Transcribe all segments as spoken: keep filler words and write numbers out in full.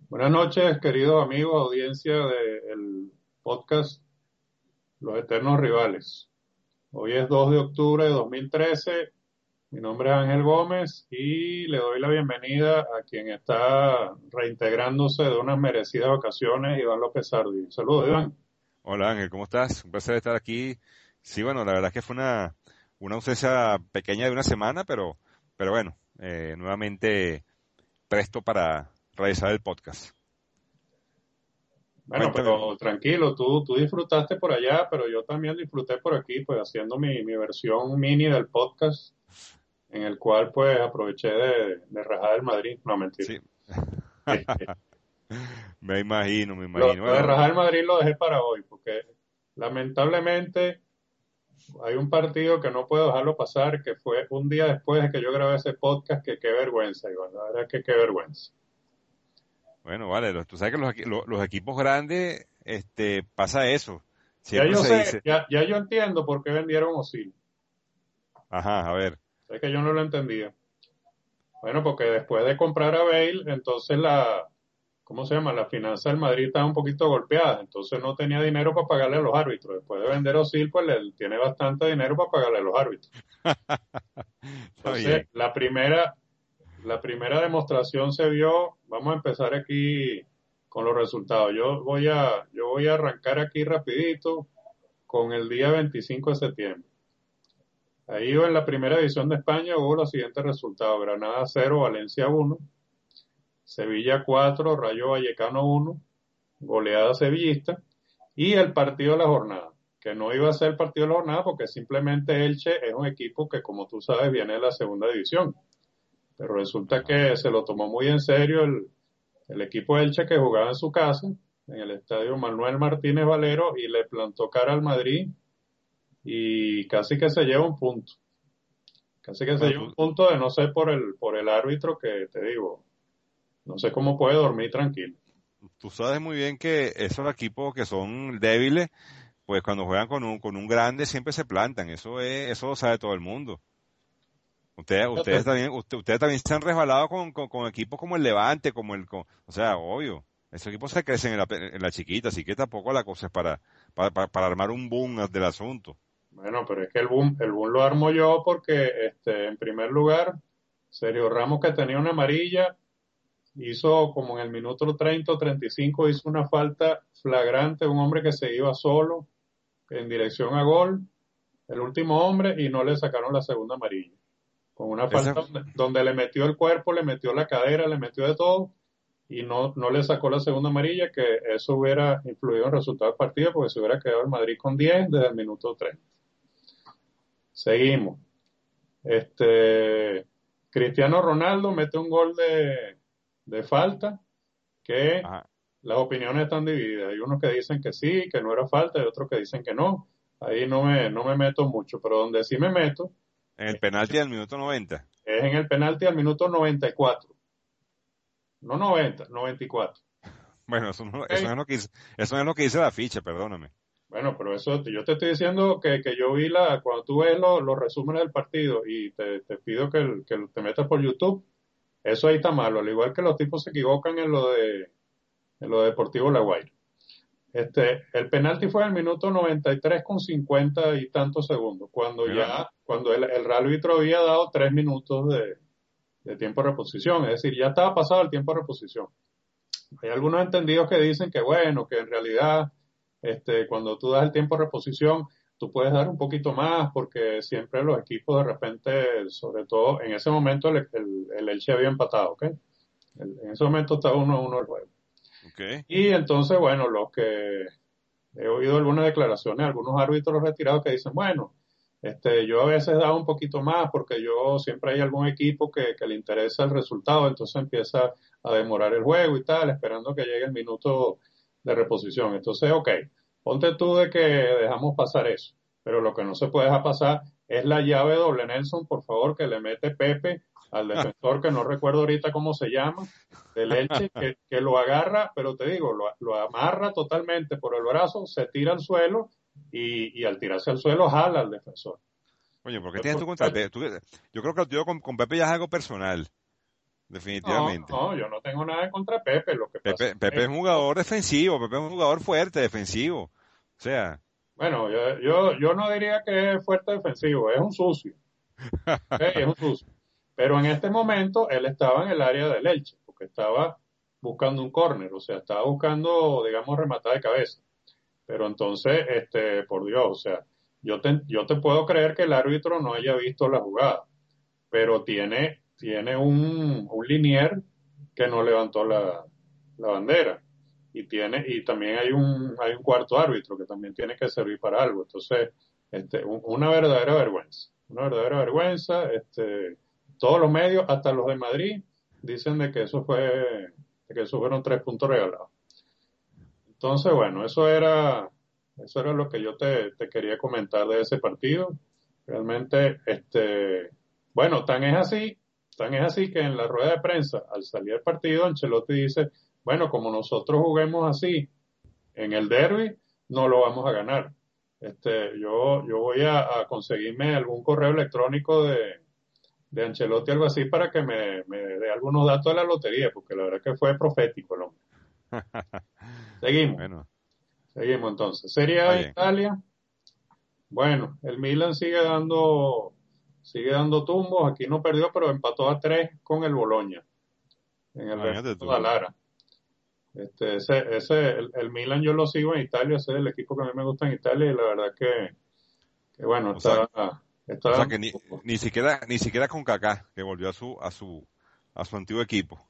Buenas noches, queridos amigos, audiencia del podcast Los Eternos Rivales. Hoy es dos de octubre de dos mil trece. Mi nombre es Ángel Gómez y le doy la bienvenida a quien está reintegrándose de unas merecidas vacaciones, Iván López Sardi. Saludos, Iván. Hola Ángel, ¿cómo estás? Un placer estar aquí. Sí, bueno, la verdad es que fue una, una ausencia pequeña de una semana, pero, pero bueno, eh, nuevamente presto para realizar el podcast. Bueno, Cuéntame. pero tranquilo, tú, tú disfrutaste por allá, pero yo también disfruté por aquí, pues haciendo mi, mi versión mini del podcast, en el cual pues aproveché de, de rajar el Madrid. No, mentira. Sí, me imagino, me Lo, imagino. lo de Bueno, Real Madrid lo dejé para hoy, porque lamentablemente hay un partido que no puedo dejarlo pasar, que fue un día después de que yo grabé ese podcast, que qué vergüenza, Iván, la verdad que qué vergüenza. bueno, vale, los- tú sabes que los, equi- lo- los equipos grandes, este, pasa eso. Ya Siempre yo se sé, dice, ya, ya yo entiendo por qué vendieron Osil. ajá, a ver, Es que yo no lo entendía. Bueno, porque después de comprar a Bale, entonces la, ¿cómo se llama? La finanza del Madrid estaba un poquito golpeada, entonces no tenía dinero para pagarle a los árbitros. Después de vender Osil, pues le, tiene bastante dinero para pagarle a los árbitros. está Entonces, bien. la primera, la primera demostración se vio, vamos a empezar aquí con los resultados. Yo voy a, yo voy a arrancar aquí rapidito con el día veinticinco de septiembre. Ahí en la primera división de España hubo los siguientes resultados: Granada cero, Valencia uno, Sevilla cuatro, Rayo Vallecano uno, goleada sevillista, y el partido de la jornada, que no iba a ser el partido de la jornada porque simplemente Elche es un equipo que, como tú sabes, viene de la segunda división. Pero resulta Ajá. que se lo tomó muy en serio el, el equipo de Elche, que jugaba en su casa, en el estadio Manuel Martínez Valero, y le plantó cara al Madrid y casi que se lleva un punto. Casi que se Bueno, lleva un tú, punto de no ser por el, por el árbitro, que te digo, no sé cómo puede dormir tranquilo. tú sabes muy bien que esos equipos que son débiles, pues cuando juegan con un, con un grande siempre se plantan, eso es, eso lo sabe todo el mundo. Ustedes, ustedes Fíjate, también, usted- ustedes también se han resbalado con, con, con equipos como el Levante, como el, con- o sea, obvio, esos equipos se crecen en la, pe- en la chiquita, así que tampoco la cosa es para, para, para, para armar un boom del asunto. bueno, pero es que el boom, el boom lo armo yo porque, este, en primer lugar, Sergio Ramos, que tenía una amarilla, hizo como en el minuto treinta o treinta y cinco, hizo una falta flagrante, un hombre que se iba solo en dirección a gol, el último hombre, y no le sacaron la segunda amarilla. Con una Ese, falta donde, donde le metió el cuerpo, le metió la cadera, le metió de todo, y no, no le sacó la segunda amarilla, que eso hubiera influido en el resultado del partido, porque se hubiera quedado el Madrid con diez desde el minuto treinta. Seguimos. Este, Cristiano Ronaldo mete un gol de, de falta, que ajá, las opiniones están divididas. Hay unos que dicen que sí, que no era falta, y otros que dicen que no. Ahí no me, no me meto mucho, pero donde sí me meto en el es, penalti del minuto noventa. es en el penalti al minuto noventa y cuatro. No noventa, noventa y cuatro. Bueno, eso no, eso no ¿Ok? es lo que dice, eso no es lo que dice la ficha, perdóname. Bueno, pero eso, yo te estoy diciendo que, que yo vi la, cuando tú ves los, los resúmenes del partido, y te, te pido que, el- que te metas por YouTube, eso ahí está malo, al igual que los tipos se equivocan en lo de, en lo de Deportivo La Guaira. Este, el penalti fue en el minuto noventa y tres con cincuenta y tantos segundos, cuando Bueno, ya, cuando el, el árbitro había dado tres minutos de, de tiempo de reposición, es decir, ya estaba pasado el tiempo de reposición. Hay algunos entendidos que dicen que bueno, que en realidad, este, cuando tú das el tiempo de reposición, tú puedes dar un poquito más, porque siempre los equipos de repente, sobre todo en ese momento, el, el, el Elche había empatado, ¿ok? El- en ese momento estaba uno a uno el juego. ok. Y entonces, bueno, los que he oído algunas declaraciones, algunos árbitros retirados que dicen, bueno, este, yo a veces daba un poquito más porque yo siempre hay algún equipo que, que le interesa el resultado, entonces empieza a demorar el juego y tal, esperando que llegue el minuto de reposición. Entonces, ok, ponte tú de que dejamos pasar eso, pero lo que no se puede dejar pasar es la llave doble Nelson, por favor, que le mete Pepe al defensor, que no recuerdo ahorita cómo se llama, del Elche, que, que lo agarra, pero te digo, lo, lo amarra totalmente por el brazo, se tira al suelo, y, y al tirarse al suelo jala al defensor. Oye, ¿por qué Entonces, tienes por tú contra supuesto, Pepe? Tú- yo creo que lo tuyo con, con Pepe ya es algo personal. No, definitivamente. no, yo no tengo nada en contra de Pepe, lo que pasa Pepe, es Pepe es que, un jugador defensivo, Pepe es un jugador fuerte, defensivo. O sea, bueno, yo, yo, yo no diría que es fuerte defensivo, es un sucio, ¿ok? Es un sucio. Pero en este momento él estaba en el área del Elche, porque estaba buscando un córner, o sea, estaba buscando, digamos, rematar de cabeza. Pero entonces, este, por Dios, o sea, yo te, yo te puedo creer que el árbitro no haya visto la jugada, pero tiene, tiene un, un linier que no levantó la, la bandera. Y tiene, y también hay un, hay un cuarto árbitro que también tiene que servir para algo. Entonces, este, un- una verdadera vergüenza. Una verdadera vergüenza. Este, todos los medios, hasta los de Madrid, dicen de que eso fue, de que eso fueron tres puntos regalados. Entonces, bueno, eso era, eso era lo que yo te, te quería comentar de ese partido. Realmente, este, bueno, tan es así, tan es así que en la rueda de prensa, al salir el partido, Ancelotti dice, bueno, como nosotros juguemos así en el derby, no lo vamos a ganar. Este, yo, yo voy a, a conseguirme algún correo electrónico de, de Ancelotti, algo así, para que me, me dé algunos datos de la lotería, porque la verdad que fue profético el hombre. Seguimos. bueno, Seguimos entonces. Serie A está de bien. Italia. Bueno, el Milan sigue dando, sigue dando tumbos. Aquí no perdió, pero empató a tres con el Bologna en el Imagínate Benedetto tú. Dallara. Este, ese, ese, el, el Milan yo lo sigo en Italia, ese es el equipo que a mí me gusta en Italia y la verdad que, que bueno, O sea, está, está o sea dando que ni, tumbos. ni siquiera, ni siquiera con Kaká, que volvió a su, a su, a su antiguo equipo.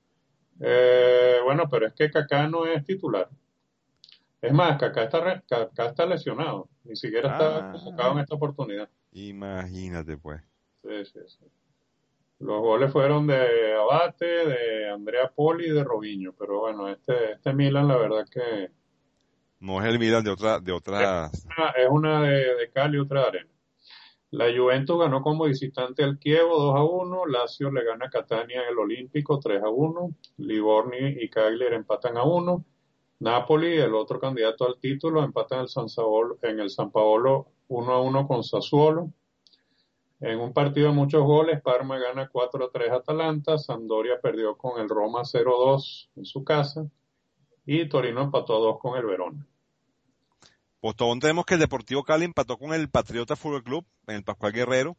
Eh, bueno, pero es que Kaká no es titular. Es más, Kaká está, re- Kaká está lesionado, ni siquiera está convocado Ah, en esta oportunidad. imagínate pues. Sí, sí, sí. Los goles fueron de Abate, de Andrea Poli y de Robinho, pero bueno, este, este Milan la verdad que No es el Milan de otra, de es otras. una, es una de, de cal y otra de arena. La Juventus ganó como visitante al Chievo dos a uno, Lazio le gana a Catania en el Olímpico tres a uno, Livorni y Cagliari empatan a uno, Napoli, el otro candidato al título, empatan el San Saolo- en el San Paolo uno a uno con Sassuolo. En un partido de muchos goles, Parma gana cuatro a tres a Atalanta, Sampdoria perdió con el Roma cero a dos en su casa y Torino empató a dos con el Verona. Postobón tenemos que el Deportivo Cali empató con el Patriota Fútbol Club en el Pascual Guerrero.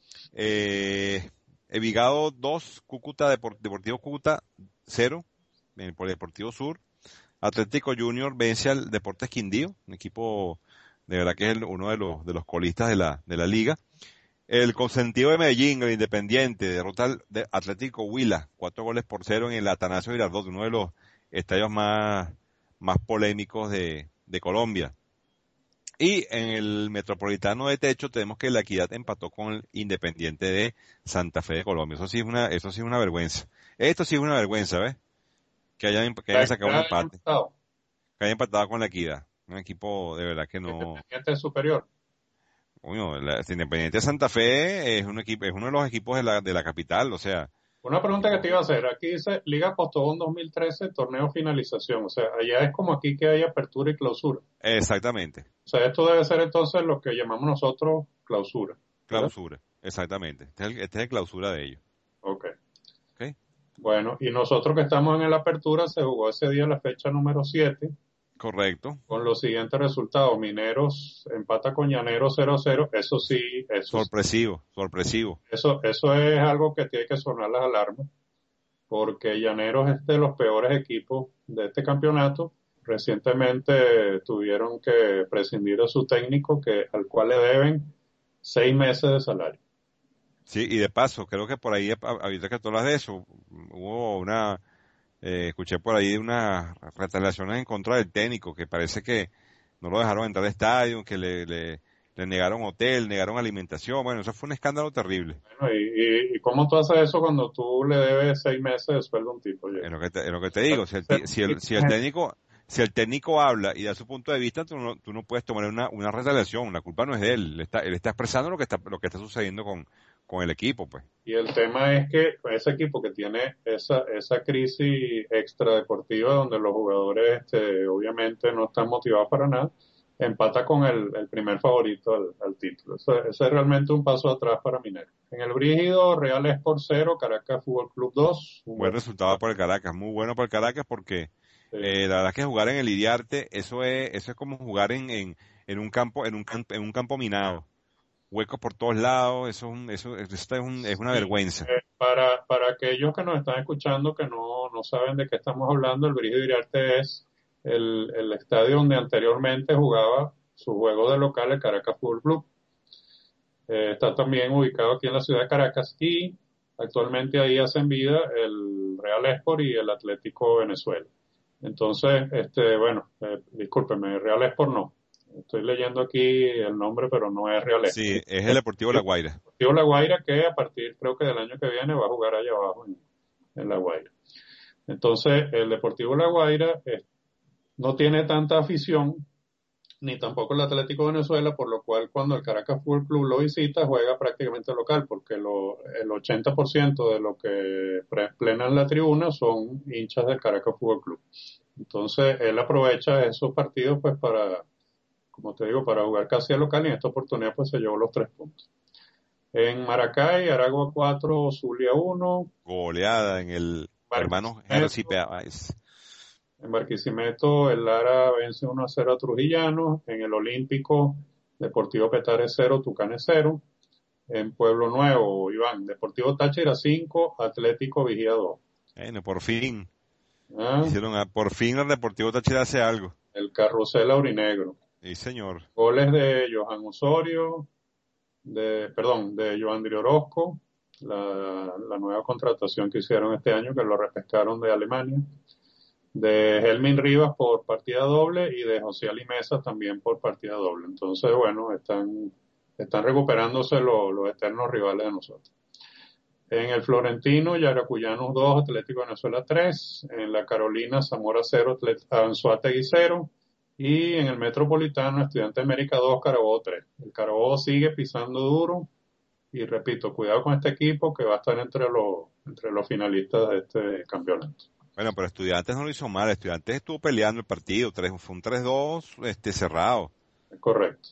Eh, Envigado dos, Cúcuta, Depor- Deportivo Cúcuta cero, en el Polideportivo Sur. Atlético Junior vence al Deportes Quindío, un equipo de verdad que es el- uno de los, de los colistas de la, de la liga. El consentido de Medellín, el Independiente, derrota al de Atlético Huila, cuatro goles por cero en el Atanasio Girardot, uno de los estadios más, más polémicos de, de Colombia. Y en el Metropolitano de Techo tenemos que la Equidad empató con el Independiente de Santa Fe de Colombia. Eso sí es una, eso sí es una vergüenza. Esto sí es una vergüenza, ¿ves? Que hayan, que La hayan sacado un Equidad haya empate, empatado, que hayan empatado con la Equidad. Un equipo de verdad que no. Independiente es superior. Coño, la, el Independiente de Santa Fe es un equipo, es uno de los equipos de la, de la capital, o sea, Una pregunta que equipo, te iba a hacer, aquí dice Liga Postobón dos mil trece, torneo finalización, o sea, allá es como aquí que hay apertura y clausura. exactamente, O sea, esto debe ser entonces lo que llamamos nosotros clausura, ¿verdad? clausura, exactamente. Este es el, este es el clausura de ellos, Ok. ¿ok? Bueno, y nosotros que estamos en la apertura, se jugó ese día la fecha número siete Correcto. con los siguientes resultados. Mineros empata con Llaneros cero a cero. Eso sí, eso, Sorpresivo, sorpresivo. eso, eso es algo que tiene que sonar las alarmas, porque Llaneros es de los peores equipos de este campeonato. Recientemente tuvieron que prescindir de su técnico, que, al cual le deben seis meses de salario. Sí, y de paso, creo que por ahí, a- ahorita que tú hablas de eso, hubo una, eh, escuché por ahí unas retaliaciones en contra del técnico, que parece que no lo dejaron entrar al estadio, que le, le, le negaron hotel, negaron alimentación, bueno, eso fue un escándalo terrible. Bueno, y, y, y cómo tú haces eso cuando tú le debes seis meses de sueldo a un tipo? Oye, Es lo que te, es lo que te digo, si el, ser ti- un si el, si el dirigente. técnico, si el técnico habla y da su punto de vista, tú no, tú no puedes tomar una, una retaliación, la culpa no es de él, él está, él está expresando lo que está, lo que está sucediendo con, con el equipo, pues. Y el tema es que ese equipo que tiene esa, esa crisis extradeportiva donde los jugadores este, obviamente no están motivados para nada, empata con el, el primer favorito al, al título. Eso, eso es realmente un paso atrás para Minero. En el Brígido, Real Sport cero, Caracas Fútbol Club dos. Un Buen buen resultado por el Caracas, muy bueno por el Caracas porque eh, eh, la verdad es que jugar en el Iriarte, eso es, eso es como jugar en, en, en un campo, en un campo, en un campo minado. Huecos por todos lados, eso es un, eso, esto es un, es una y, vergüenza. eh, para, para aquellos que nos están escuchando que no, no saben de qué estamos hablando, el Brígido Iriarte es el, el estadio donde anteriormente jugaba su juego de local el Caracas Fútbol Club. Eh, está también ubicado aquí en la ciudad de Caracas y actualmente ahí hacen vida el Real Esport y el Atlético Venezuela. Entonces, este, bueno, eh, discúlpeme, Real Esport no. Estoy leyendo aquí el nombre, pero no es Real Sí, Esport. es el Es Deportivo La Guaira. Deportivo La Guaira que a partir, creo que del año que viene, va a jugar allá abajo en, en La Guaira. Entonces, el Deportivo La Guaira eh, no tiene tanta afición, ni tampoco el Atlético Venezuela, por lo cual cuando el Caracas Fútbol Club lo visita juega prácticamente local, porque lo, el ochenta por ciento de lo que plenan la tribuna son hinchas del Caracas Fútbol Club. Entonces él aprovecha esos partidos pues para, como te digo, para jugar casi a local y en esta oportunidad pues se llevó los tres puntos. En Maracay, Aragua cuatro, Zulia uno, Goleada en el hermano Jersey Barquisimeto, Páez. en Barquisimeto el Lara vence uno a cero a Trujillano, en el Olímpico Deportivo Petare cero, Tucanes cero. En Pueblo Nuevo, Iván, Deportivo Táchira cinco, Atlético Vigía dos. Bueno, por fin. ¿Ah? Hicieron, a- por fin el Deportivo Táchira hace algo. El Carrusel Aurinegro. Sí, señor. Goles de Johan Osorio, de, perdón, de Joandri Orozco, la, la nueva contratación que hicieron este año, que lo repescaron de Alemania. De Helmin Rivas por partida doble y de José Ali Mesa también por partida doble. Entonces, bueno, están, están recuperándose los, los eternos rivales de nosotros. En el Florentino, Yaracuyanos dos, Atlético Venezuela tres. En la Carolina, Zamora cero, Anzoátegui cero. Y en el Metropolitano, Estudiante de América dos, Carabobo tres. El Carabobo sigue pisando duro. Y repito, cuidado con este equipo que va a estar entre los, entre los finalistas de este campeonato. Bueno, pero Estudiantes no lo hizo mal. Estudiantes estuvo peleando el partido. Tres, fue un tres dos este, cerrado. Es correcto.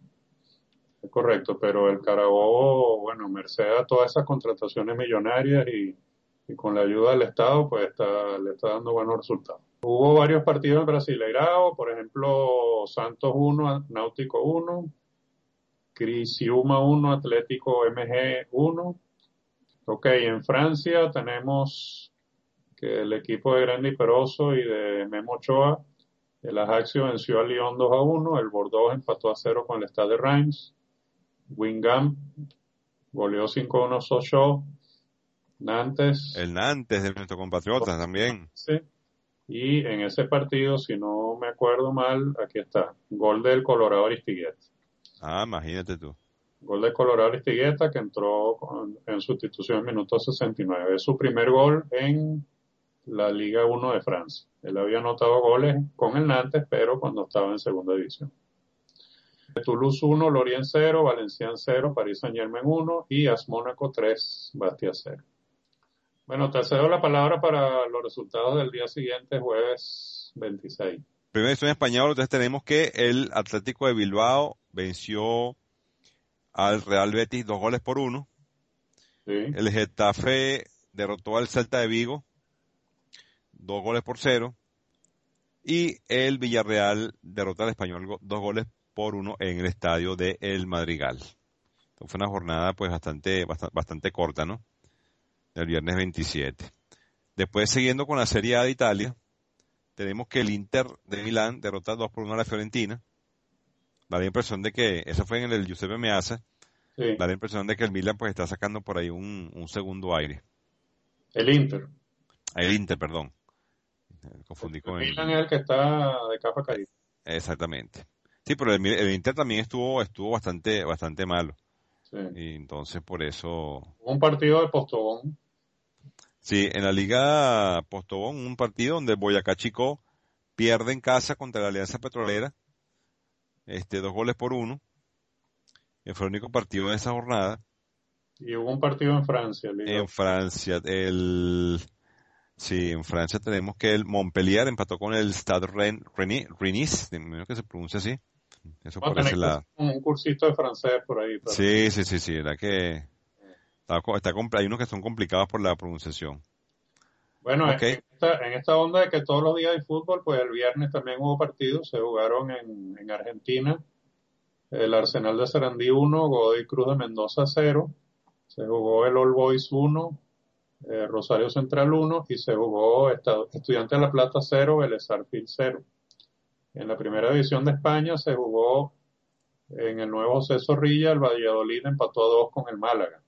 Es correcto, pero el Carabobo, bueno, merced a todas esas contrataciones millonarias y, y con la ayuda del Estado, pues está, le está dando buenos resultados. Hubo varios partidos en Brasileirao, por ejemplo, Santos uno, Náutico uno, Criciúma uno, Atlético M G uno. Ok, en Francia tenemos que el equipo de Grandi Peroso y de Memo Ochoa, el Ajaccio venció a Lyon dos a uno, el Bordeaux empató a cero con el Stade de Reims, Guingamp goleó cinco a uno Sochaux, Nantes, El Nantes de nuestro compatriota también. sí. Y en ese partido, si no me acuerdo mal, aquí está, gol del Colorado Aristigueta. Ah, imagínate tú. Gol del Colorado Aristigueta que entró con- en sustitución en minuto sesenta y nueve. Es su primer gol en la Liga uno de Francia. Él había anotado goles con el Nantes, pero cuando estaba en segunda división. Toulouse uno, Lorient cero, Valenciennes cero, Paris Saint-Germain uno y AS Mónaco tres, Bastia cero. Bueno, te cedo la palabra para los resultados del día siguiente, jueves veintiséis. Primero en español, entonces tenemos que el Atlético de Bilbao venció al Real Betis dos goles por uno. Sí. El Getafe derrotó al Celta de Vigo dos goles por cero. Y el Villarreal derrotó al Español go- dos goles por uno en el estadio de El Madrigal. Entonces fue una jornada pues bastante, bastante, bastante corta, ¿no? El viernes veintisiete. Después, siguiendo con la Serie A de Italia, tenemos que el Inter de Milán derrota dos por uno a la Fiorentina. Da la impresión de que, eso fue en el Giuseppe Meazza, Sí, da la impresión de que el Milan pues está sacando por ahí un, un segundo aire. el Inter. El Inter, perdón. Me confundí El con Milan el... es el que está de capa eh, caída. Exactamente. Sí, pero el, Mi- el Inter también estuvo, estuvo bastante, bastante malo. Sí. Y entonces por eso... Un partido de Postobón. Sí, en la Liga Postobón, un partido donde Boyacá Chicó pierde en casa contra la Alianza Petrolera, este, dos goles por uno. Que fue el único partido de esa jornada. Y hubo un partido en Francia, Liga. En Francia, el... Sí, en Francia tenemos que el Montpellier empató con el Stade Ren- Reni- Rennes, de menos que se pronuncia así. Eso Vamos por a ese tener que lado. hacer un cursito de francés por ahí. Pero... Sí, sí, sí, sí, verdad que está, co- está compl- hay unos que son complicados por la pronunciación. Bueno, en Ok, esta, en esta onda de que todos los días hay fútbol, pues el viernes también hubo partidos, se jugaron en, en Argentina, el Arsenal de Sarandí uno, Godoy Cruz de Mendoza cero, se jugó el All Boys uno, eh, Rosario Central uno y se jugó Esta- Estudiantes de La Plata cero, Vélez Sarsfield cero. En la primera división de España se jugó en el nuevo José Zorrilla, el Valladolid empató a dos con el Málaga.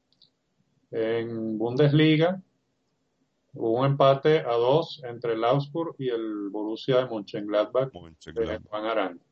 En Bundesliga hubo un empate a dos entre el Augsburg y el Borussia de Mönchengladbach de Mönchengladbach. Juan Arango.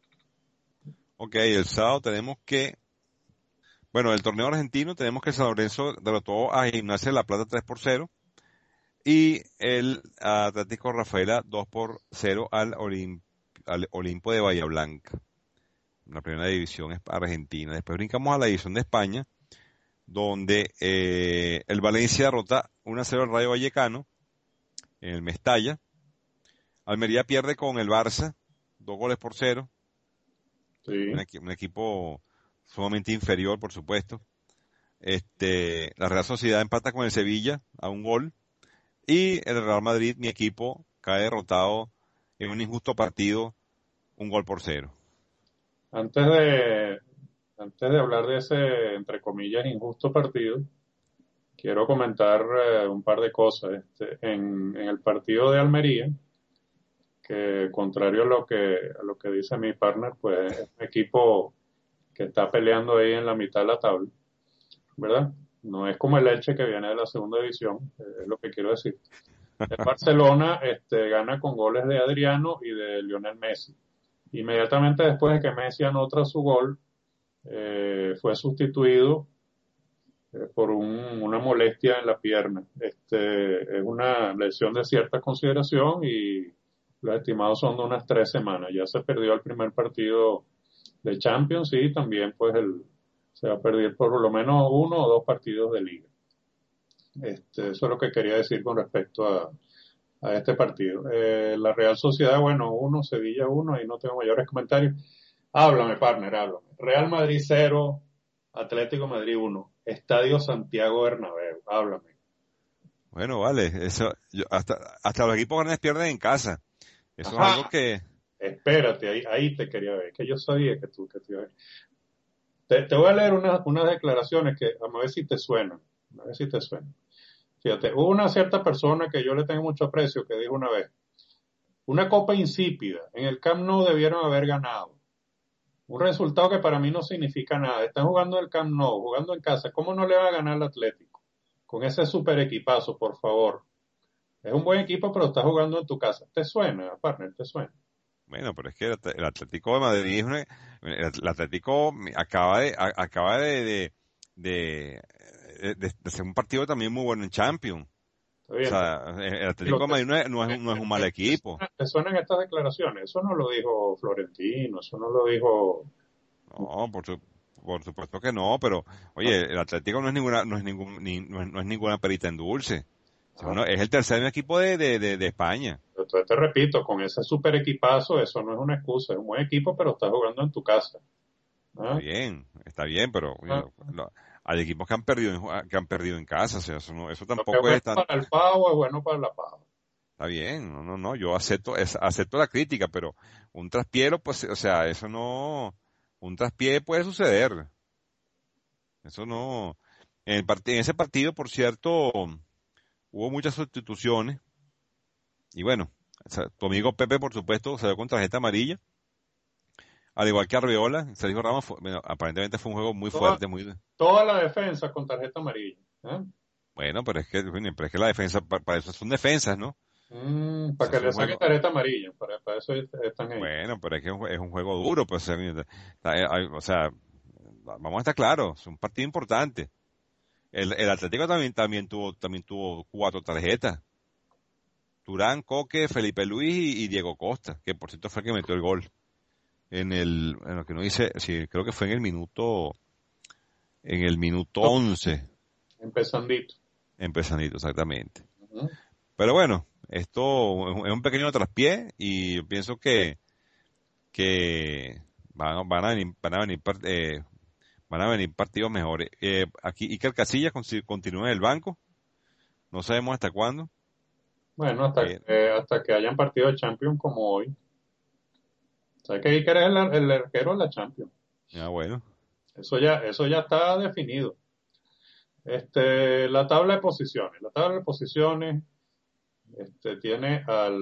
Ok, el sábado tenemos que, bueno, el torneo argentino tenemos que San Lorenzo derrotó a Gimnasia de La Plata tres por cero y el Atlético Rafaela dos por cero al, Olim- al Olimpo de Bahía Blanca. La primera división es argentina. Después brincamos a la división de España, donde eh, el Valencia derrota uno a cero al Rayo Vallecano en el Mestalla. Almería pierde con el Barça, dos goles por cero. Un, Sí. equi- un equipo sumamente inferior, por supuesto. Este, la Real Sociedad empata con el Sevilla a un gol. Y el Real Madrid, mi equipo, cae derrotado en un injusto partido, un gol por cero. Antes de, antes de hablar de ese, entre comillas, injusto partido, quiero comentar eh, un par de cosas. Este, en, en el partido de Almería, que contrario a lo que, a lo que dice mi partner, pues es un equipo que está peleando ahí en la mitad de la tabla, ¿verdad? No es como el Elche que viene de la segunda división, eh, es lo que quiero decir. El Barcelona este, gana con goles de Adriano y de Lionel Messi. Inmediatamente después de que Messi anota su gol, eh, fue sustituido eh, por un- una molestia en la pierna. Este, es una lesión de cierta consideración y los estimados son de unas tres semanas. Ya se perdió el primer partido de Champions y también pues el, se va a perder por lo menos uno o dos partidos de liga. Este, eso es lo que quería decir con respecto a, a este partido. Eh, la Real Sociedad, bueno, uno, Sevilla uno, ahí no tengo mayores comentarios. Háblame, partner, háblame. Real Madrid cero, Atlético Madrid uno, Estadio Santiago Bernabéu, háblame. Bueno, vale, eso, yo- hasta, hasta los equipos grandes pierden en casa. Eso es algo Ajá, que, espérate, ahí, ahí te quería ver, que yo sabía que tú, que te iba a ver. Te, te voy a leer unas, unas declaraciones que a ver si te suenan, a ver si te suenan. Fíjate, hubo una cierta persona que yo le tengo mucho aprecio que dijo una vez, una copa insípida, en el Camp Nou debieron haber ganado. Un resultado que para mí no significa nada. Están jugando en el Camp Nou, jugando en casa. ¿Cómo no le va a ganar al Atlético? Con ese super equipazo, por favor. Es un buen equipo, pero está jugando en tu casa. ¿Te suena, partner? ¿Te suena? bueno, pero es que el, At- el Atlético de Madrid es una, el, el Atlético acaba de, a- acaba de, de, de, de- de hacer un partido también muy bueno en Champions. Está O bien. sea, el el Lo Atlético de te, Madrid no es, no es, un- no es un mal te equipo. suena- te suenan estas declaraciones. Eso no lo dijo Florentino, eso no lo dijo. No, por, su- por supuesto que no, pero oye, el Atlético no es ninguna, no es ningún, ni- no es, no es ninguna perita en dulce. O sea, Ah, uno- es el tercer equipo de, de, de, de España. entonces te repito, con ese super equipazo, eso no es una excusa. Es un buen equipo, pero está jugando en tu casa. Está ¿Ah? bien, está bien, pero oye, Ah, lo- lo- hay equipos que han perdido en, ju- que han perdido en casa, o sea, eso no, eso lo que es tampoco bueno es tan, para el pavo es bueno para la pava. está bien, no, no, no, yo acepto, es- acepto la crítica, pero un traspié, pues, o sea, eso no, un traspié puede suceder, eso no, en el part- en ese partido, por cierto, hubo muchas sustituciones, y bueno, o sea, tu amigo Pepe, por supuesto, salió con tarjeta amarilla, al igual que Arreola, Sergio Ramos, fue- bueno, aparentemente fue un juego muy Toda, fuerte, muy, toda la defensa con tarjeta amarilla. ¿Ah? bueno, pero es que, bueno, pero es que la defensa, pa- para, eso son defensas, ¿no? Mm, O para sea, que es le un saquen juego, tarjeta amarilla, para, para eso están ahí. bueno, pero es que es un, es un juego duro, pues, o sea, mira, hay- hay- o sea, vamos a estar claros, es un partido importante. El, el Atlético también, también tuvo, también tuvo cuatro tarjetas. Turán, Coque, Felipe Luis y, y Diego Costa, que por cierto fue el que metió el gol. En el, en lo que no dice, sí, creo que fue en el minuto, en el minuto once, Empezandito. empezandito, exactamente. Ujú. Pero bueno, esto es un es un pequeño traspié y yo pienso que que van, van a venir, van a venir, eh, van a venir partidos mejores. Eh, aquí Iker Casillas continúa en el banco, no sabemos hasta cuándo. Bueno, hasta Eh, que, hasta que hayan partido de Champions como hoy. ¿Sabes que Iker es el, el arquero de la Champions? ah, bueno. Eso ya, eso ya está definido. Este, la tabla de posiciones. La tabla de posiciones este, tiene al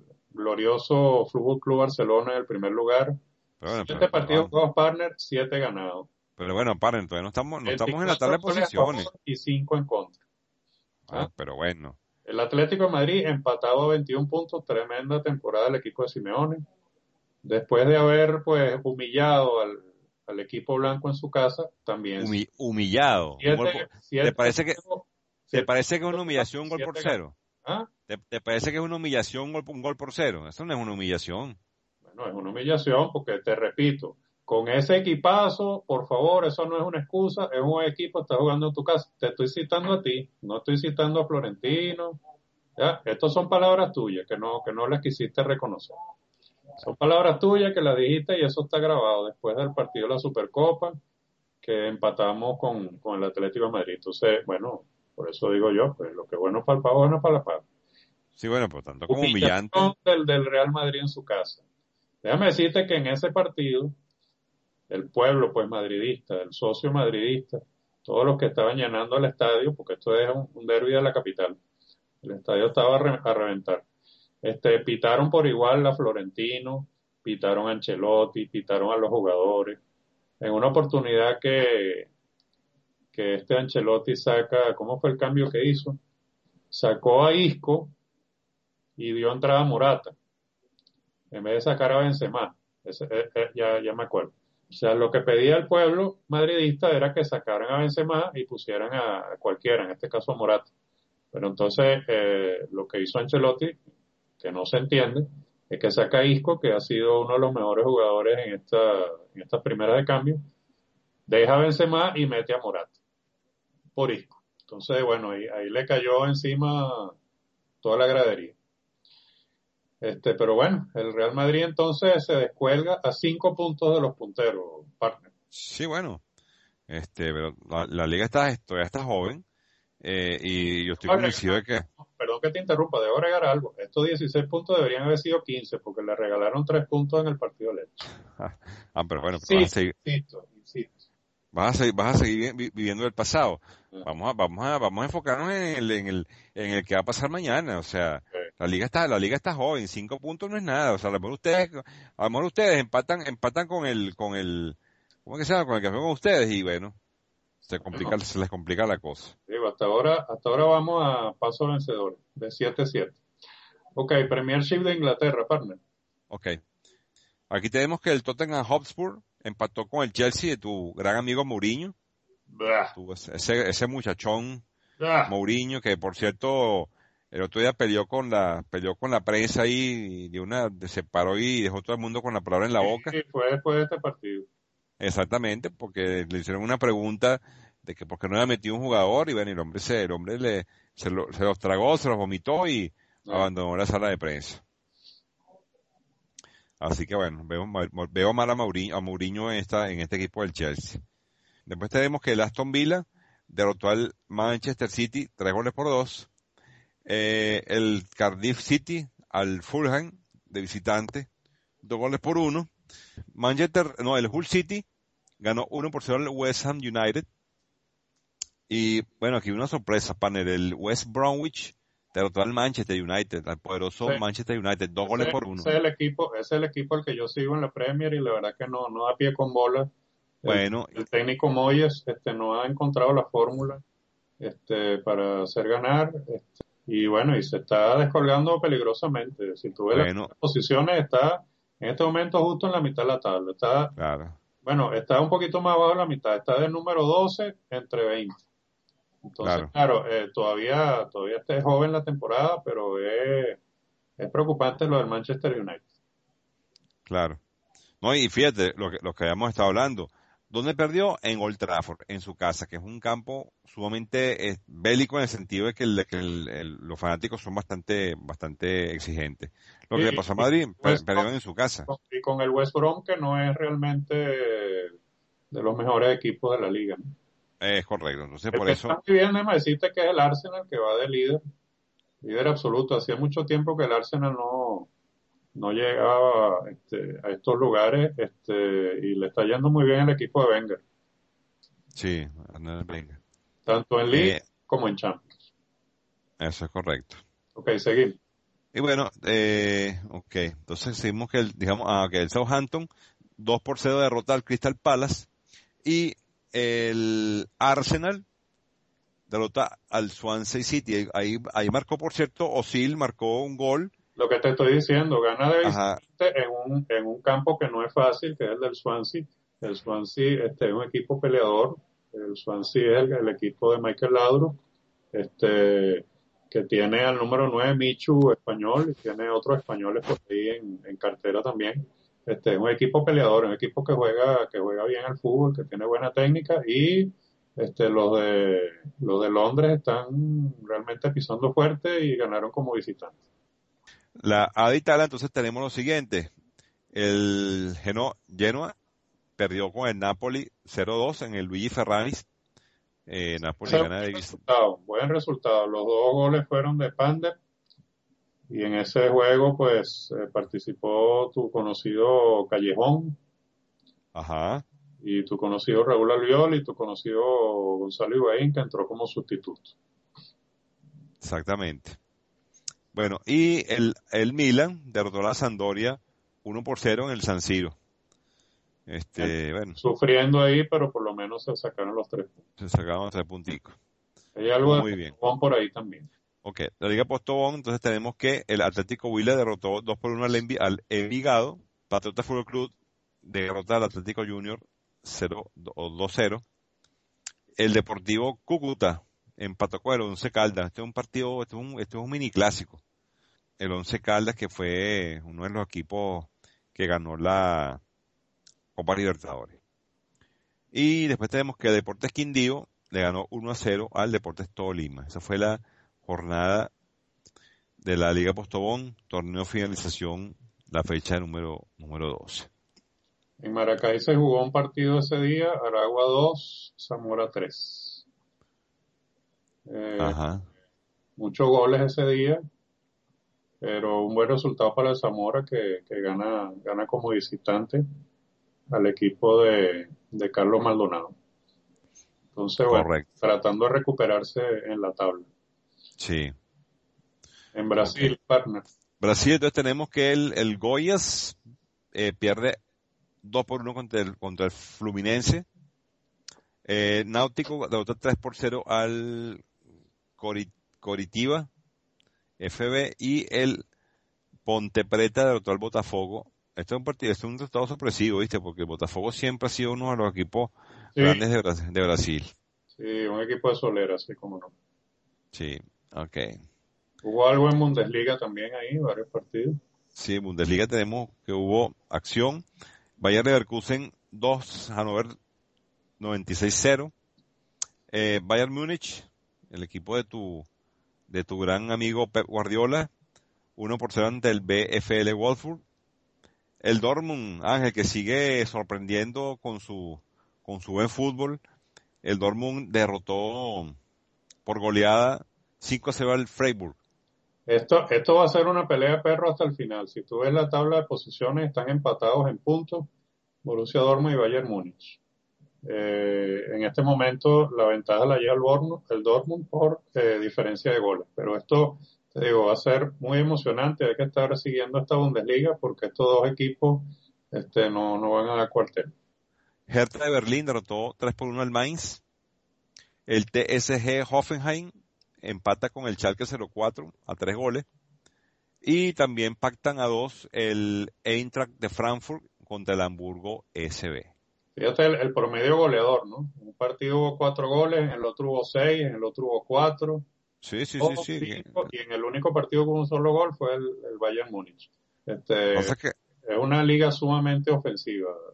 glorioso Fútbol Club Barcelona en el primer lugar. Pero bueno, Siete pero, partidos, ah, dos partners, siete ganados. pero bueno, paren, todavía no estamos, no estamos en la tabla veinticuatro de goles a favor posiciones. y cinco en contra. ¿Ah? Ah, pero bueno. El Atlético de Madrid empatado a veintiún puntos, tremenda temporada del equipo de Simeone. Después de haber pues humillado al, al equipo blanco en su casa, también Humi- humillado. Un gol siete, por- ¿te siete, parece que, te siete, parece que es una siete, humillación un gol por siete, cero? ¿ah? ¿Te, te parece que es una humillación un gol, un gol por cero? Eso no es una humillación. Bueno, es una humillación porque te repito, con ese equipazo, por favor, eso no es una excusa, es un equipo, está jugando en tu casa. Te estoy citando a ti, no estoy citando a Florentino. ¿Ya? Estas son palabras tuyas que no, que no las quisiste reconocer. Son palabras tuyas que las dijiste y eso está grabado después del partido de la Supercopa que empatamos con, con el Atlético de Madrid. Entonces, bueno, por eso digo yo, pues lo que bueno es para el pavo, bueno es para la pava. Sí, bueno, por tanto como humillante. Humillación del, del Real Madrid en su casa. Déjame decirte que en ese partido, el pueblo, pues madridista, el socio madridista, todos los que estaban llenando el estadio, porque esto es un, un derbi de la capital, el estadio estaba a, re, a reventar. Este, pitaron por igual a Florentino, pitaron a Ancelotti, pitaron a los jugadores. En una oportunidad que, que este Ancelotti saca, ¿cómo fue el cambio que hizo? Sacó a Isco y dio entrada a Morata, en vez de sacar a Benzema. Ese, eh, eh, ya, ya me acuerdo. O sea, lo que pedía el pueblo madridista era que sacaran a Benzema y pusieran a, a cualquiera, en este caso a Morata. Pero entonces, eh, lo que hizo Ancelotti, que no se entiende, es que saca a Isco, que ha sido uno de los mejores jugadores en esta, en esta primera de cambio, deja a Benzema y mete a Morata por Isco. Entonces, bueno, ahí, ahí le cayó encima toda la gradería. Este, pero bueno, el Real Madrid entonces se descuelga a cinco puntos de los punteros, partner. Sí, bueno. Este, pero la, la liga está, todavía está joven. Eh, y yo estoy convencido de que, Perdón que te interrumpa, debo agregar algo. Estos dieciséis puntos deberían haber sido quince porque le regalaron tres puntos en el partido de leche. ah, pero bueno, pero vas a Insisto, seguir, insisto, insisto. vas a seguir, vas a seguir vi- viviendo el pasado. Vamos a, vamos a, vamos a enfocarnos en el, en el, en el que va a pasar mañana. O sea, Okay. la liga está, la liga está joven, cinco puntos no es nada. O sea, a lo mejor ustedes, a lo mejor ustedes empatan, empatan con el, con el, ¿cómo que se llama? Con el que fue con ustedes y bueno, se complica, Bueno, se les complica la cosa. digo, hasta ahora, hasta ahora vamos a paso vencedor, de siete siete. Ok, Premiership de Inglaterra, partner. Ok. Aquí tenemos que el Tottenham Hotspur empató con el Chelsea de tu gran amigo Mourinho. Bah, Tu- ese, ese muchachón bah. Mourinho, que por cierto, el otro día peleó con la, peleó con la prensa ahí, y de una, se paró y dejó todo el mundo con la palabra en la boca. Sí, fue después de este partido. Exactamente, porque le hicieron una pregunta de que por qué no había metido un jugador, y bueno, y el hombre se, el hombre le, se, lo- se los tragó, se los vomitó y Ah, abandonó la sala de prensa. Así que bueno, veo, ma- veo mal a Mourinho, a Mourinho en esta, en este equipo del Chelsea. Después tenemos que el Aston Villa derrotó al Manchester City tres goles por dos. Eh, el Cardiff City al Fulham de visitante, dos goles por uno. Manchester, no, el Hull City ganó uno por cero al West Ham United. Y bueno, aquí una sorpresa, panel. El West Bromwich derrotó al Manchester United, al poderoso sí. Manchester United, dos goles Ese, por ese uno. es el equipo, ese es el equipo al que yo sigo en la Premier y la verdad que no, no da pie con bola. El, Bueno, el técnico Moyes, este, no ha encontrado la fórmula, este, para hacer ganar, este, y bueno, y se está descolgando peligrosamente. Si tú ves las bueno, posiciones, está en este momento justo en la mitad de la tabla. Está, claro, bueno, está un poquito más abajo de la mitad, está del número doce entre veinte. Entonces, claro, claro, eh, todavía, todavía está joven la temporada, pero es, es preocupante lo del Manchester United. claro. No, y fíjate, lo que, lo que habíamos estado hablando, ¿Dónde perdió? En Old Trafford, en su casa, que es un campo sumamente eh, bélico en el sentido de que, el, que el, el, los fanáticos son bastante bastante exigentes. Lo que le Y, pasó a y, Madrid, per, West Brom, perdieron en su casa. y con el West Brom, que no es realmente de los mejores equipos de la liga, ¿no? Eh, es correcto. Entonces, El por que está eso, muy bien, déjame decirte que es el Arsenal que va de líder, líder absoluto. Hacía mucho tiempo que el Arsenal no, no llegaba este, a estos lugares este, y le está yendo muy bien el equipo de Wenger, sí, no, venga. tanto en Liga Eh, como en Champions. eso es correcto. Ok, seguimos. Y bueno, eh, ok, entonces seguimos que el, digamos, ah, que el Southampton, dos por cero derrota al Crystal Palace, y el Arsenal derrota al Swansea City. Ahí, ahí marcó, por cierto, Ozil marcó un gol. Lo que te estoy diciendo, gana de Ajá, visitante en un, en un campo que no es fácil, que es el del Swansea. El Swansea este, es un equipo peleador. El Swansea es el, el equipo de Michael Laudrup, este, que tiene al número nueve Michu español y tiene otros españoles por ahí en, en cartera también. Este, es un equipo peleador, un equipo que juega, que juega bien al fútbol, que tiene buena técnica y este, los de, los de Londres están realmente pisando fuerte y ganaron como visitantes. la A de Italia, entonces tenemos lo siguiente. El Geno, Genoa perdió con el Napoli cero dos en el Luigi Ferraris. Eh, Napoli Ese es gana buen de vis- resultado, buen resultado. Los dos goles fueron de Pander y en ese juego pues eh, participó tu conocido Callejón Ajá, y tu conocido Raúl Albiol y tu conocido Gonzalo Higuaín que entró como sustituto. exactamente. Bueno, y el, el Milan derrotó a la Sampdoria uno por cero en el San Siro. En- Este, bueno, Sufriendo ahí, pero por lo menos se sacaron los tres puntos. se sacaban tres punticos. Hay algo de Muy bien. Juan por ahí también. Ok, la Liga Postobón, entonces tenemos que el Atlético Huila derrotó dos por uno al, Envi- al Envigado, Patriota Fútbol Club derrota al Atlético Junior cero o dos cero. El Deportivo Cúcuta empató con el Once Caldas. Este es un partido, este es un, este es un mini clásico. El Once Caldas, que fue uno de los equipos que ganó la Copa Libertadores. Y después tenemos que Deportes Quindío le ganó uno a cero al Deportes Tolima. Esa fue la jornada de la Liga Postobón, torneo finalización, la fecha número, número doce. En Maracay se jugó un partido ese día, Aragua dos, Zamora tres. Eh, Ajá, muchos goles ese día, pero un buen resultado para el Zamora que, que gana, gana como visitante al equipo de, de Carlos Maldonado. Entonces, bueno, correcto. tratando de recuperarse en la tabla. Sí, En ok. Brasil, partner. Brasil, entonces tenemos que el, el Goiás eh, pierde dos por uno contra el, contra el Fluminense. Eh, Náutico derrotó tres por cero al Cori- Coritiba F B y el Ponte Preta derrotó al Botafogo. Este es un partido, este es un resultado sorpresivo, ¿viste? Porque el Botafogo siempre ha sido uno de los equipos Sí, grandes de, Bra- de Brasil. sí, un equipo de Solera, así como no. Sí, ok. Hubo algo en Bundesliga también ahí, varios partidos. Sí, en Bundesliga tenemos que hubo acción. Bayer Leverkusen dos, Hannover noventa y seis cero. Eh, Bayern Múnich, el equipo de tu, de tu gran amigo Pep Guardiola, uno por cero ante el B F L Wolfsburg. El Dortmund, Ángel, que sigue sorprendiendo con su, con su buen fútbol. El Dortmund derrotó por goleada cinco a cero al Freiburg. Esto, esto va a ser una pelea de perro hasta el final. Si tú ves la tabla de posiciones, están empatados en puntos Borussia Dortmund y Bayern Múnich. Eh, en este momento la ventaja la lleva el, Borno, el Dortmund por eh, diferencia de goles. Pero esto, te digo, va a ser muy emocionante. Hay que estar siguiendo esta Bundesliga porque estos dos equipos este, no, no van a dar cuartel. Hertha de Berlín derrotó tres por uno al Mainz. El T S G Hoffenheim empata con el Schalke cero cuatro a tres goles. Y también pactan a dos el Eintracht de Frankfurt contra el Hamburgo S B. Fíjate el, el promedio goleador, ¿no? En un partido hubo cuatro goles, en el otro hubo seis, en el otro hubo cuatro, Sí, sí, sí, o sí. cinco, y en el único partido con un solo gol fue el, el Bayern Múnich. Este, Pasa es que, una liga sumamente ofensiva.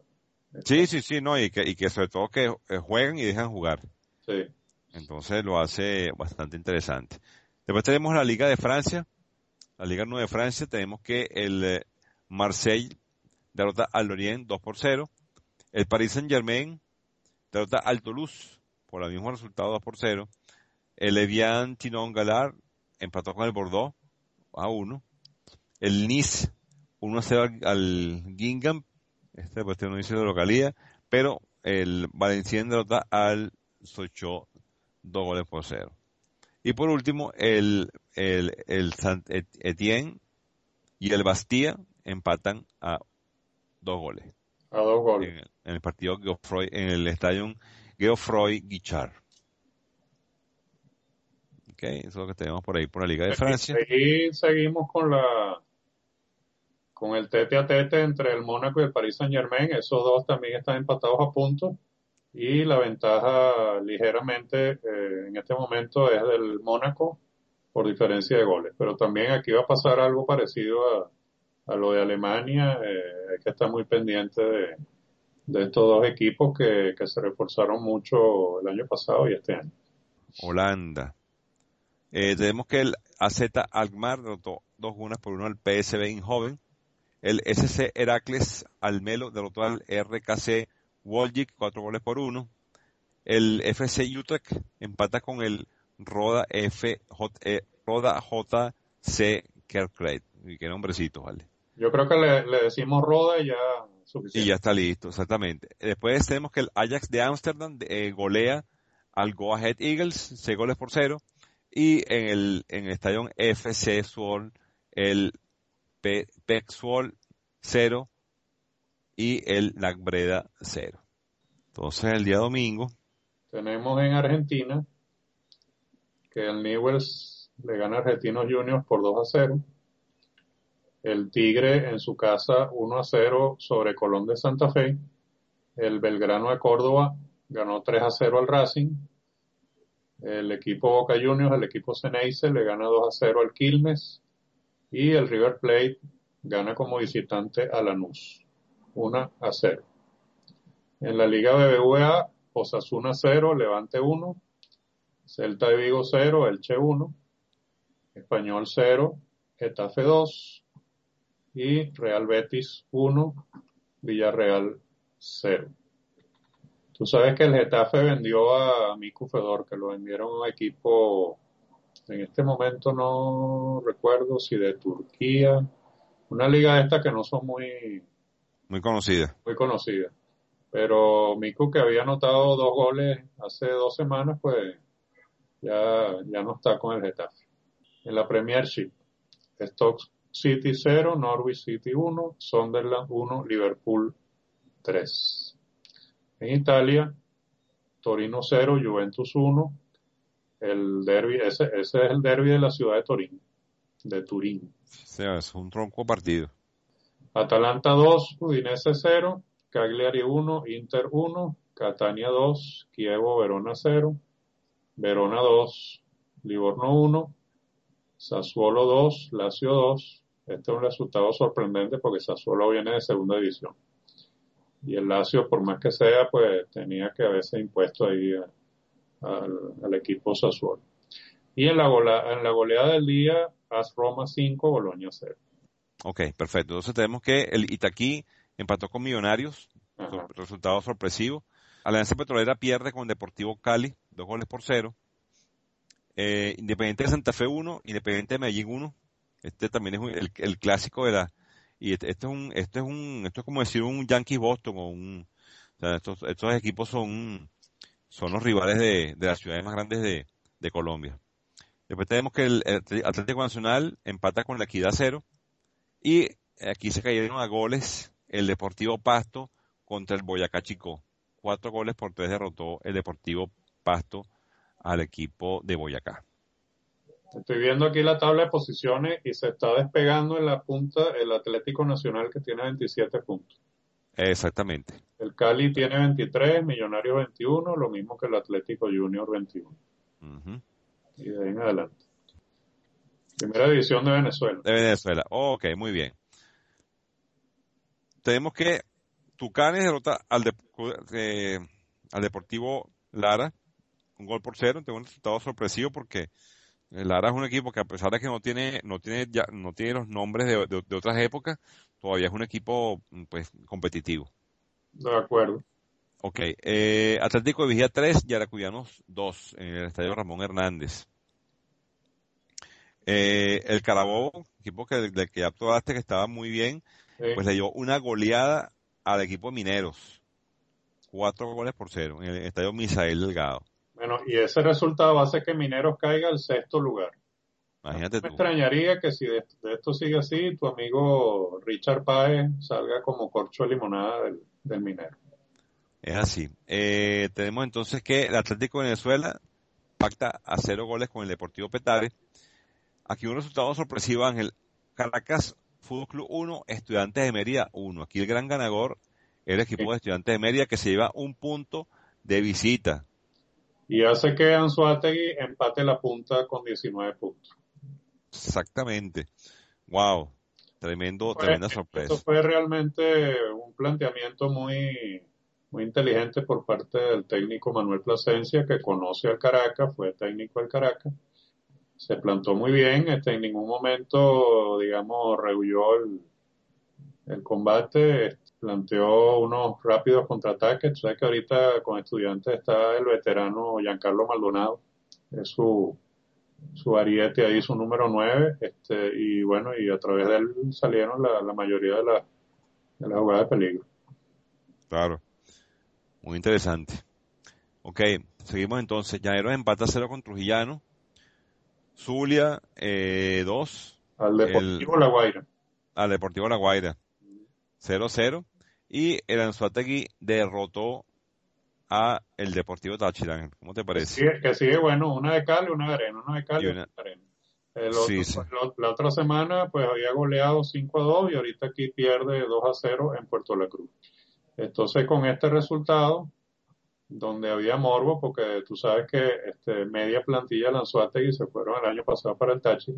Sí, sí, sí, no, y que, y que sobre todo que eh, juegan y dejan jugar. Sí. Entonces lo hace bastante interesante. Después tenemos la Liga de Francia, la Liga uno de Francia, tenemos que el eh, Marseille derrota al Lorient dos por cero, el Paris Saint-Germain derrota al Toulouse por el mismo resultado dos por cero, el Evian Tinon Galard empató con el Bordeaux a uno, el Nice uno a cero al, al Guingamp, este pues no dice de localía, pero el Valenciennes derrota al Sochaux dos goles por cero. Y por último, el, el, el Saint Etienne y el Bastia empatan a dos goles A dos goles. en el, en el partido Geoffroy, en el estadio Geoffroy Guichard. Okay, eso es lo que tenemos por ahí por la Liga de Ahí, Francia. ahí seguimos con la con el tete a tete entre el Mónaco y el Paris Saint-Germain. Esos dos también están empatados a punto. Y la ventaja ligeramente eh, en este momento es del Mónaco por diferencia de goles. Pero también aquí va a pasar algo parecido a, a lo de Alemania. Eh, hay que estar muy pendiente de, de estos dos equipos que, que se reforzaron mucho el año pasado y este año. Holanda. Eh, tenemos que el A Z Alkmaar derrotó dos goles por uno al P S V Eindhoven. El S C Heracles Almelo derrotó al R K C Waalwijk cuatro goles por uno. El F C Utrecht empata con el Roda F J, eh, Roda J C Kerkrade. Y qué nombrecito, vale. Yo creo que le, le decimos Roda y ya es Y ya suficiente. está listo, exactamente. Después tenemos que el Ajax de Ámsterdam eh, golea al Go Ahead Eagles, seis goles por cero. Y en el, en el estadio F C Zwolle, el P E C Zwolle cero y el N A C Breda cero. Entonces el día domingo, Tenemos en Argentina que el Newell's le gana a Argentinos Juniors por dos a cero. El Tigre en su casa uno a cero sobre Colón de Santa Fe. El Belgrano de Córdoba ganó tres a cero al Racing. El equipo Boca Juniors, el equipo Ceneice, le gana dos a cero al Quilmes. Y el River Plate gana como visitante a Lanús, uno a cero. En la Liga B B V A, Osasuna cero, Levante uno, Celta de Vigo cero, Elche uno, Español cero, Getafe dos y Real Betis uno, Villarreal cero. Tú sabes que el Getafe vendió a Miku Fedor, que lo vendieron a un equipo, en este momento no recuerdo si de Turquía, una liga esta que no son muy, muy conocida. muy conocidas. Pero Miku, que había anotado dos goles hace dos semanas, pues ya, ya no está con el Getafe. En la Premiership, Stoke City cero, Norwich City uno, Sunderland uno, Liverpool tres. En Italia, Torino cero, Juventus uno. El derby, ese, ese es el derby de la ciudad de Turín, de Turín. O sea, es un tronco partido. Atalanta dos, Udinese cero, Cagliari uno, Inter uno, Catania dos, Chievo Verona cero, Verona dos, Livorno uno, Sassuolo dos, Lazio dos. Este es un resultado sorprendente porque Sassuolo viene de segunda división. Y el Lazio, por más que sea, pues tenía que haberse impuesto ahí a, a, al, al equipo Sassuolo. Y en la, gola, en la goleada del día, AS Roma cinco, Boloña cero. Ok, perfecto. Entonces tenemos que el Itaquí empató con Millonarios, Ajá. sor- resultado sorpresivo. Alianza Petrolera pierde con Deportivo Cali, dos goles por cero. Eh, Independiente de Santa Fe uno, Independiente de Medellín uno. Este también es un- el, el clásico de la... Y este, este es un, este es un, esto es como decir un Yankees Boston o un... O sea, estos, estos equipos son, son los rivales de, de las ciudades más grandes de, de Colombia. Después tenemos que el, el Atlético Nacional empata con la Equidad cero. Y aquí se cayeron a goles el Deportivo Pasto contra el Boyacá Chicó. Cuatro goles por tres derrotó el Deportivo Pasto al equipo de Boyacá. Estoy viendo aquí la tabla de posiciones y se está despegando en la punta el Atlético Nacional que tiene veintisiete puntos. Exactamente. El Cali tiene veintitrés, Millonarios veintiuno, lo mismo que el Atlético Junior veintiuno. Uh-huh. Y de ahí en adelante. Primera división de Venezuela. De Venezuela. Ok, muy bien. Tenemos que Tucanes derrota al, de, eh, al Deportivo Lara, un gol por cero, tengo un resultado sorpresivo porque el Lara es un equipo que a pesar de que no tiene, no tiene ya, no tiene los nombres de, de, de otras épocas, todavía es un equipo pues competitivo. De acuerdo. Ok, eh, Atlético de Vigía tres, Yaracuyanos dos, en el Estadio Ramón Hernández. Eh, el Carabobo, equipo que, del que ya tú hablaste que estaba muy bien, Sí. pues le dio una goleada al equipo de Mineros. Cuatro goles por cero, en el Estadio Misael Delgado. Bueno, y ese resultado hace que Mineros caiga al sexto lugar. No Imagínate me tú. extrañaría que si de, de esto sigue así, tu amigo Richard Páez salga como corcho de limonada del, del Minero. Es así. Eh, tenemos entonces que el Atlético de Venezuela pacta a cero goles con el Deportivo Petare. Aquí un resultado sorpresivo, Ángel. Caracas Fútbol Club uno, Estudiantes de Mérida uno. Aquí el gran ganador es el equipo de Estudiantes de Mérida que se lleva un punto de visita. Y hace que Anzoátegui empate la punta con diecinueve puntos. Exactamente. Wow. Tremendo, Fue, tremenda esto sorpresa. fue realmente un planteamiento muy, muy inteligente por parte del técnico Manuel Plasencia, que conoce al Caracas, fue técnico del Caracas. Se plantó muy bien, este, en ningún momento, digamos, rehuyó el, el combate, este, planteó unos rápidos contraataques. Tú sabes que ahorita con Estudiantes está el veterano Giancarlo Maldonado, es su, su ariete ahí, su número nueve, este, y bueno, y a través de él salieron la, la mayoría de las de la jugadas de peligro. Claro. Muy interesante. Ok, seguimos entonces. Llaneros empata cero con Trujillano. Zulia eh, dos. Al El, Deportivo La Guaira. al Deportivo La Guaira cero cero. Y el Anzoátegui derrotó a el Deportivo Táchira. ¿Cómo te Que parece? sigue, que sigue, bueno, una de cal y una de arena, una de cal Y y una una, de arena. El sí, otro, sí, la, la otra semana, pues había goleado cinco a dos y ahorita aquí pierde dos a cero en Puerto La Cruz. Entonces, con este resultado, donde había morbo, porque tú sabes que este, media plantilla lanzó y se fueron el año pasado para el Táchira.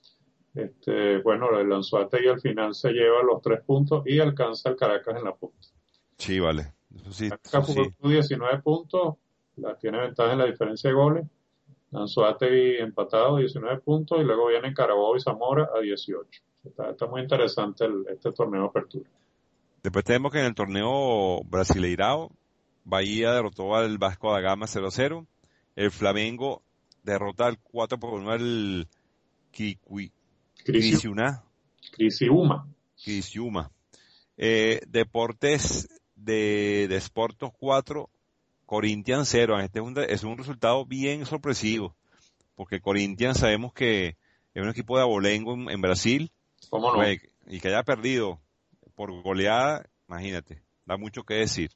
Este, bueno, el Anzoátegui al final se lleva los tres puntos y alcanza el Caracas en la punta. sí, vale. Eso sí, eso Caracas sí. jugó diecinueve puntos, la tiene ventaja en la diferencia de goles. Anzoátegui empatado, diecinueve puntos, y luego vienen Carabobo y Zamora a dieciocho. Está, está muy interesante el, este torneo de apertura. Después tenemos que en el torneo Brasileirao, Bahía derrotó al Vasco da Gama cero cero. El Flamengo derrota al cuatro por uno al Cricui- Crisi, Criciúma. Crisiuma. Criciúma. Eh, Deportes de, de Sportos cuatro, Corinthians cero. Este es un, es un resultado bien sorpresivo, porque Corinthians sabemos que es un equipo de abolengo en, en Brasil, ¿Cómo no? pues, y que haya perdido por goleada, imagínate, da mucho que decir.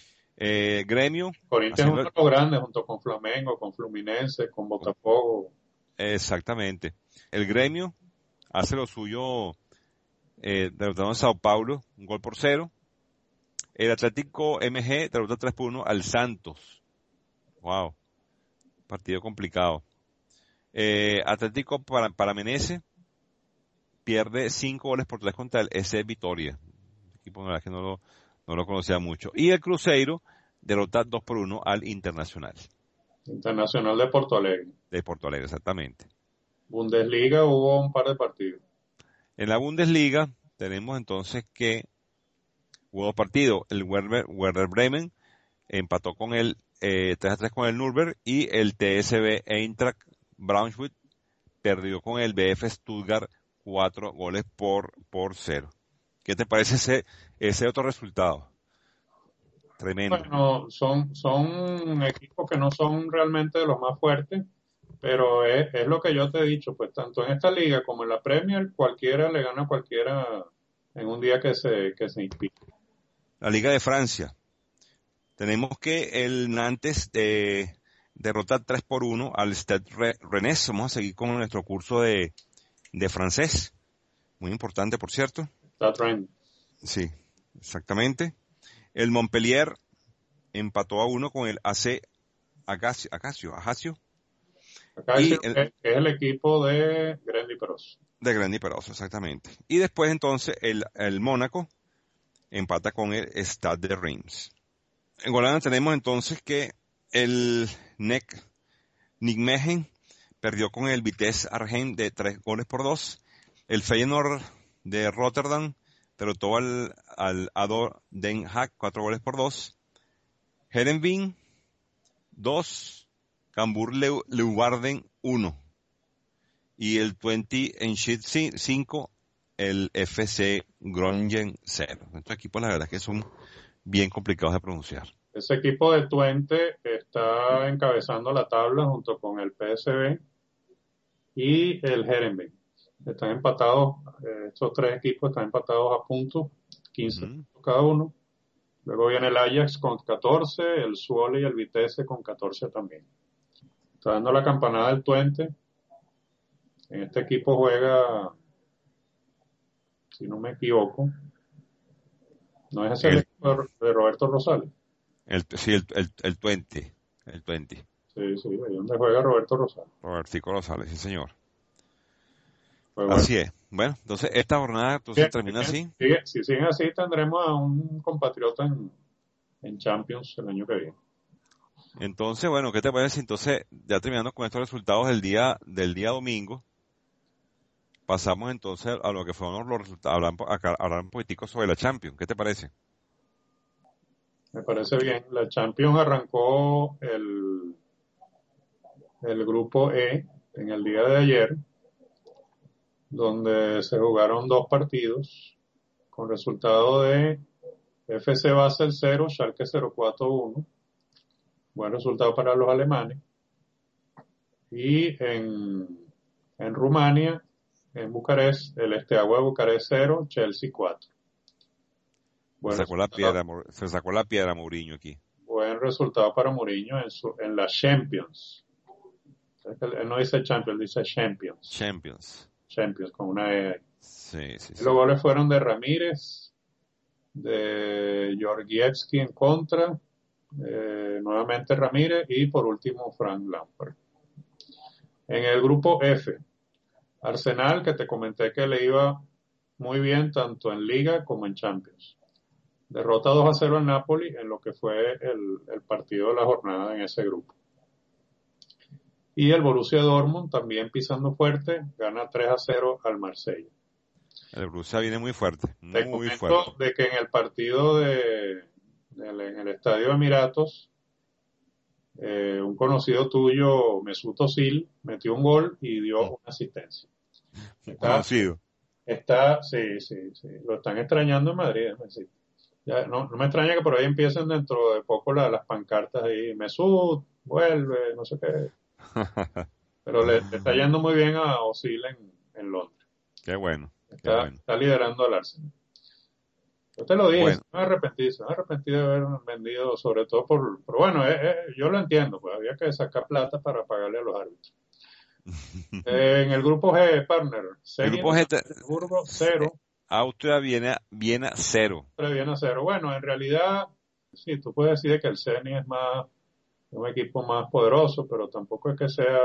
Eh, Gremio, Corinthians es uno haciendo de los grandes, junto con Flamengo, con Fluminense, con con- Botafogo. exactamente. El Gremio hace lo suyo, eh, derrotando a Sao Paulo, un gol por cero. El Atlético M G derrota tres por uno al Santos. Wow, partido complicado. Eh, Atlético para, Paramense pierde cinco goles por tres contra el S C Vitoria. Equipo la verdad que no lo, no lo conocía mucho. Y el Cruzeiro derrota dos por uno al Internacional Internacional de Porto Alegre. de Porto Alegre, exactamente. Bundesliga hubo un par de partidos. En la Bundesliga tenemos entonces que hubo dos partidos. El Werder, Werder Bremen empató con el eh, tres a tres con el Nürnberg y el T S V Eintracht Braunschweig perdió con el B F Stuttgart cuatro goles por, por cero. ¿Qué te parece ese, ese otro resultado? Tremendo. Bueno, son, son equipos que no son realmente de los más fuertes, pero es, es lo que yo te he dicho, pues tanto en esta liga como en la Premier, cualquiera le gana a cualquiera en un día que se, que se inspire. La Liga de Francia. Tenemos que el Nantes de, derrota tres por uno al Stade Rennes. Vamos a seguir con nuestro curso de, de francés. Muy importante, por cierto. Está trend. Sí, exactamente. El Montpellier empató a uno con el A C Acacio, Acacio, Ajacio. Acá Y dice el, que es el equipo de Grandi Peros. de Grandi Peroso, exactamente. Y después entonces el, el Mónaco empata con el Stade de Reims. En Holanda tenemos entonces que el N E C Nijmegen perdió con el Vitesse Arnhem de tres goles por dos. El Feyenoord de Rotterdam derrotó al, al A D O Den Haag cuatro goles por dos. Heerenveen dos, Cambuur Leeuwarden uno. Y el veinte en Sheet cinco, el F C Groningen cero. Estos equipos la verdad es que son bien complicados de pronunciar. Ese equipo de Twente está encabezando la tabla junto con el P S V y el Heerenveen. Están empatados, eh, estos tres equipos están empatados a puntos, quince Uh-huh. cada uno. Luego viene el Ajax con catorce, el Zwolle y el Vitesse con catorce también. Está dando la campanada del Twente. En este equipo juega, si no me equivoco, no es ese el, el equipo de Roberto Rosales. El, sí, el, el, el veinte. El veinte. Sí, sí, ahí donde juega Roberto Rosales. Robertico Rosales, sí señor. Pues bueno. Así es. Bueno, entonces esta jornada entonces Bien, termina bien, así. Sigue, si siguen así tendremos a un compatriota en, en Champions el año que viene. Entonces, bueno, ¿qué te parece? Entonces, ya terminando con estos resultados del día del día domingo, pasamos entonces a lo que fueron los resultados, hablar, acá, hablar un poquitico sobre la Champions. ¿Qué te parece? Me parece bien. La Champions arrancó el, el grupo E en el día de ayer, donde se jugaron dos partidos con resultado de F C Basel cero, Schalke cero cuatro uno. Buen resultado para los alemanes. Y en, en Rumania, en Bucarest, el Steaua de Bucarest cero, Chelsea cuatro. Se sacó, la piedra, se sacó la piedra Mourinho aquí. Buen resultado para Mourinho en, su, en la Champions. Él no dice Champions, dice Champions. Champions. Champions, con una E. Sí, sí, sí. Los goles fueron de Ramírez, de Georgievski en contra, eh, nuevamente Ramírez y por último Frank Lampard. En el grupo F, Arsenal, que te comenté que le iba muy bien tanto en Liga como en Champions. Derrota dos a cero al Napoli en lo que fue el, el partido de la jornada en ese grupo. Y el Borussia Dortmund, también pisando fuerte, gana tres a cero al Marsella. El Borussia viene muy fuerte, muy Te comento fuerte. de que en el partido de, de en el Estadio Emiratos, eh, un conocido tuyo, Mesut Özil, metió un gol y dio una asistencia. Está, conocido. Está, sí, sí, sí, lo están extrañando en Madrid. Sí. Ya, no, no me extraña que por ahí empiecen dentro de poco la, las pancartas ahí, Mesut, vuelve, no sé qué. Pero le, le está yendo muy bien a Özil en, en Londres. Qué bueno, está, qué bueno. Está liderando al Arsenal. Yo te lo dije, bueno. me arrepentí, me arrepentí de haber vendido, sobre todo por, pero bueno, eh, eh, yo lo entiendo, pues había que sacar plata para pagarle a los árbitros. eh, en el grupo G, partner, el grupo G, Burgo cero. Austria viene, viene a cero. Viene a cero. Bueno, en realidad, sí, tú puedes decir que el Zenit es más, un equipo más poderoso, pero tampoco es que sea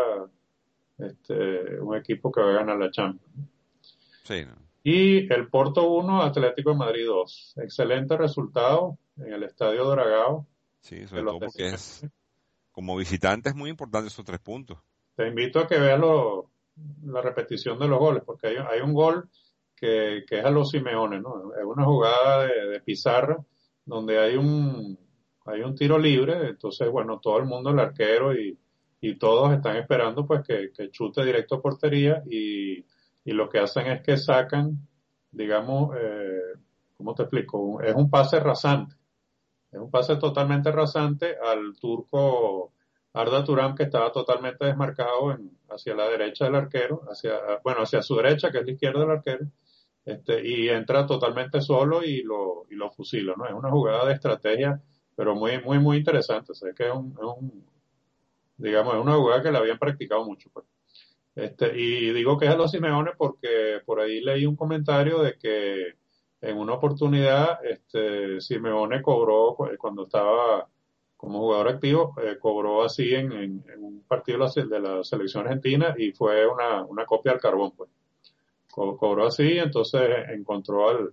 este, un equipo que va a ganar la Champions. Sí, no. Y el Porto uno, Atlético de Madrid dos. Excelente resultado en el Estadio Dragao. Sí, sobre todo porque es, como visitante es muy importante esos tres puntos. Te invito a que veas lo, la repetición de los goles, porque hay, hay un gol que, que es a los Simeone, ¿no? Es una jugada de, de pizarra donde hay un, hay un tiro libre, entonces, bueno, todo el mundo, el arquero y, y todos están esperando pues que, que chute directo a portería y, y lo que hacen es que sacan, digamos, eh, ¿cómo te explico? Es un pase rasante, es un pase totalmente rasante al turco Arda Turan, que estaba totalmente desmarcado en, hacia la derecha del arquero, hacia, bueno, hacia su derecha, que es la izquierda del arquero, este, y entra totalmente solo y lo, y lo fusila, ¿no? Es una jugada de estrategia, pero muy, muy, muy interesante. O sea, que es un, es un, digamos, es una jugada que la habían practicado mucho, pues. Este, y digo que es a los Simeone porque por ahí leí un comentario de que en una oportunidad, este, Simeone cobró, cuando estaba como jugador activo, eh, cobró así en, en, en un partido de la selección argentina y fue una, una copia al carbón, pues. Co- cobró así, entonces encontró al,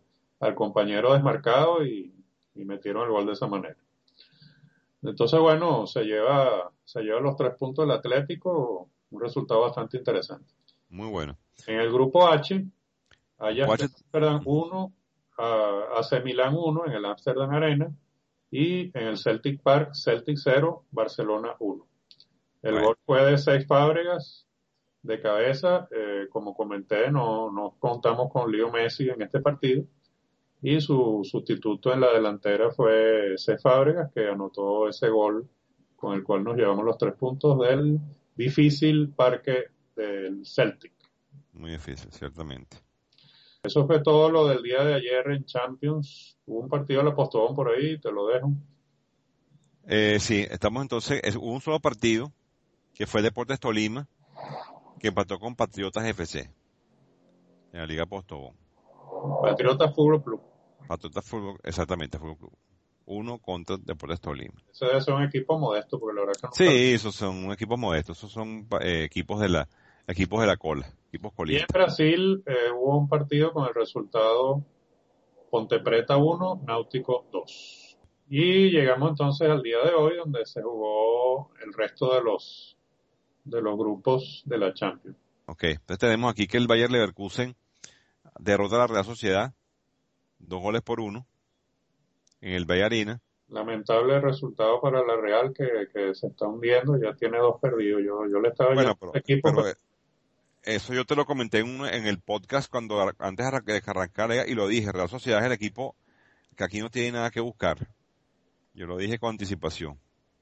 al compañero desmarcado y, y metieron el gol de esa manera. Entonces, bueno, se lleva, se lleva los tres puntos del Atlético, un resultado bastante interesante. Muy bueno. En el grupo H, Ajax de H, Amsterdam uno, A C Milan uno en el Amsterdam Arena y en el Celtic Park, Celtic cero, Barcelona uno. El bueno, gol fue de Seis Fábregas de cabeza. Eh, como comenté, no, no contamos con Leo Messi en este partido y su sustituto en la delantera fue Seis Fábregas, que anotó ese gol con el cual nos llevamos los tres puntos del difícil parque del Celtic. muy difícil, ciertamente. Eso fue todo lo del día de ayer en Champions. Hubo un partido de la Postobón por ahí, te lo dejo. Eh, sí, estamos entonces, es, hubo un solo partido, que fue Deportes Tolima, que empató con Patriotas F C, en la Liga Postobón. Patriota Fútbol Club. Patriotas Fútbol, exactamente, Fútbol Club. Uno contra Deportes Tolima. Ese debe ser un equipo modesto, porque la verdad que nunca... Sí, esos son equipos modestos, esos son eh, equipos de la, equipos de la cola, equipos Y en colistas. Brasil eh, hubo un partido con el resultado Ponte Preta uno, Náutico dos. Y llegamos entonces al día de hoy, donde se jugó el resto de los, de los grupos de la Champions. Ok, entonces tenemos aquí que el Bayer Leverkusen derrota a la Real Sociedad, dos goles por uno, en el Bay Arena. Lamentable resultado para la Real, que, que se está hundiendo, ya tiene dos perdidos. Yo, yo le estaba Bueno, yendo pero, al equipo, pero pero eh, eso yo te lo comenté en, un- en el podcast cuando ar- antes de que arrancara y lo dije, Real Sociedad es el equipo que aquí no tiene nada que buscar. Yo lo dije con anticipación.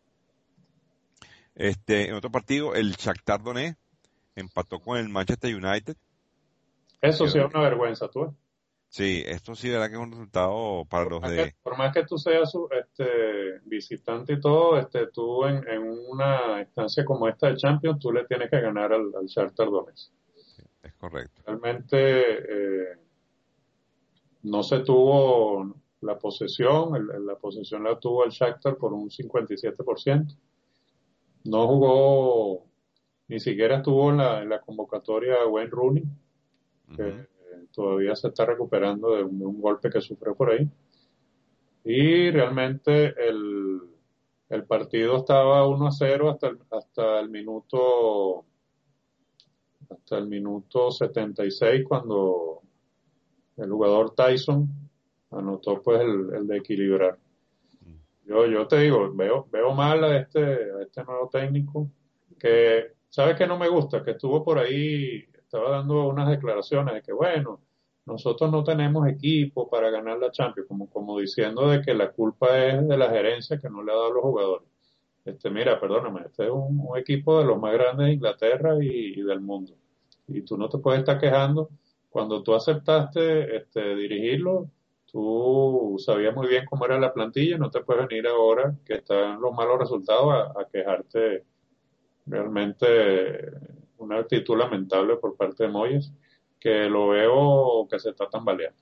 Este, en otro partido, el Shakhtar Donetsk empató con el Manchester United. eso sí Yo- es una vergüenza, tú. ¿Eh? sí, esto sí, verdad que es un resultado para Por los más que, de, por más que tú seas su- este, visitante y todo, este, tú en, en una instancia como esta de Champions, tú le tienes que ganar al, al Shakhtar Donetsk. es correcto. Realmente eh, no se tuvo la posesión, el- la posesión la tuvo el Shakhtar por un cincuenta y siete por ciento. No jugó, ni siquiera estuvo en la, en la convocatoria Wayne Rooney, que Ujú. eh, todavía se está recuperando de un, de un golpe que sufrió por ahí. Y realmente el, el partido estaba uno a cero hasta el, hasta el minuto hasta el minuto setenta y seis, cuando el jugador Tyson anotó pues el, el de equilibrar. Yo, yo te digo, veo, veo mal a este, a este nuevo técnico, que, ¿sabes qué no me gusta? Que estuvo por ahí, estaba dando unas declaraciones de que, bueno, nosotros no tenemos equipo para ganar la Champions, como, como diciendo de que la culpa es de la gerencia que no le ha dado a los jugadores. Este, mira, perdóname, este es un, un equipo de los más grandes de Inglaterra y, y del mundo. Y tú no te puedes estar quejando. Cuando tú aceptaste este, dirigirlo, tú sabías muy bien cómo era la plantilla, no te puedes venir ahora que están los malos resultados a, a quejarte. Realmente una actitud lamentable por parte de Moyes, que lo veo que se está tambaleando.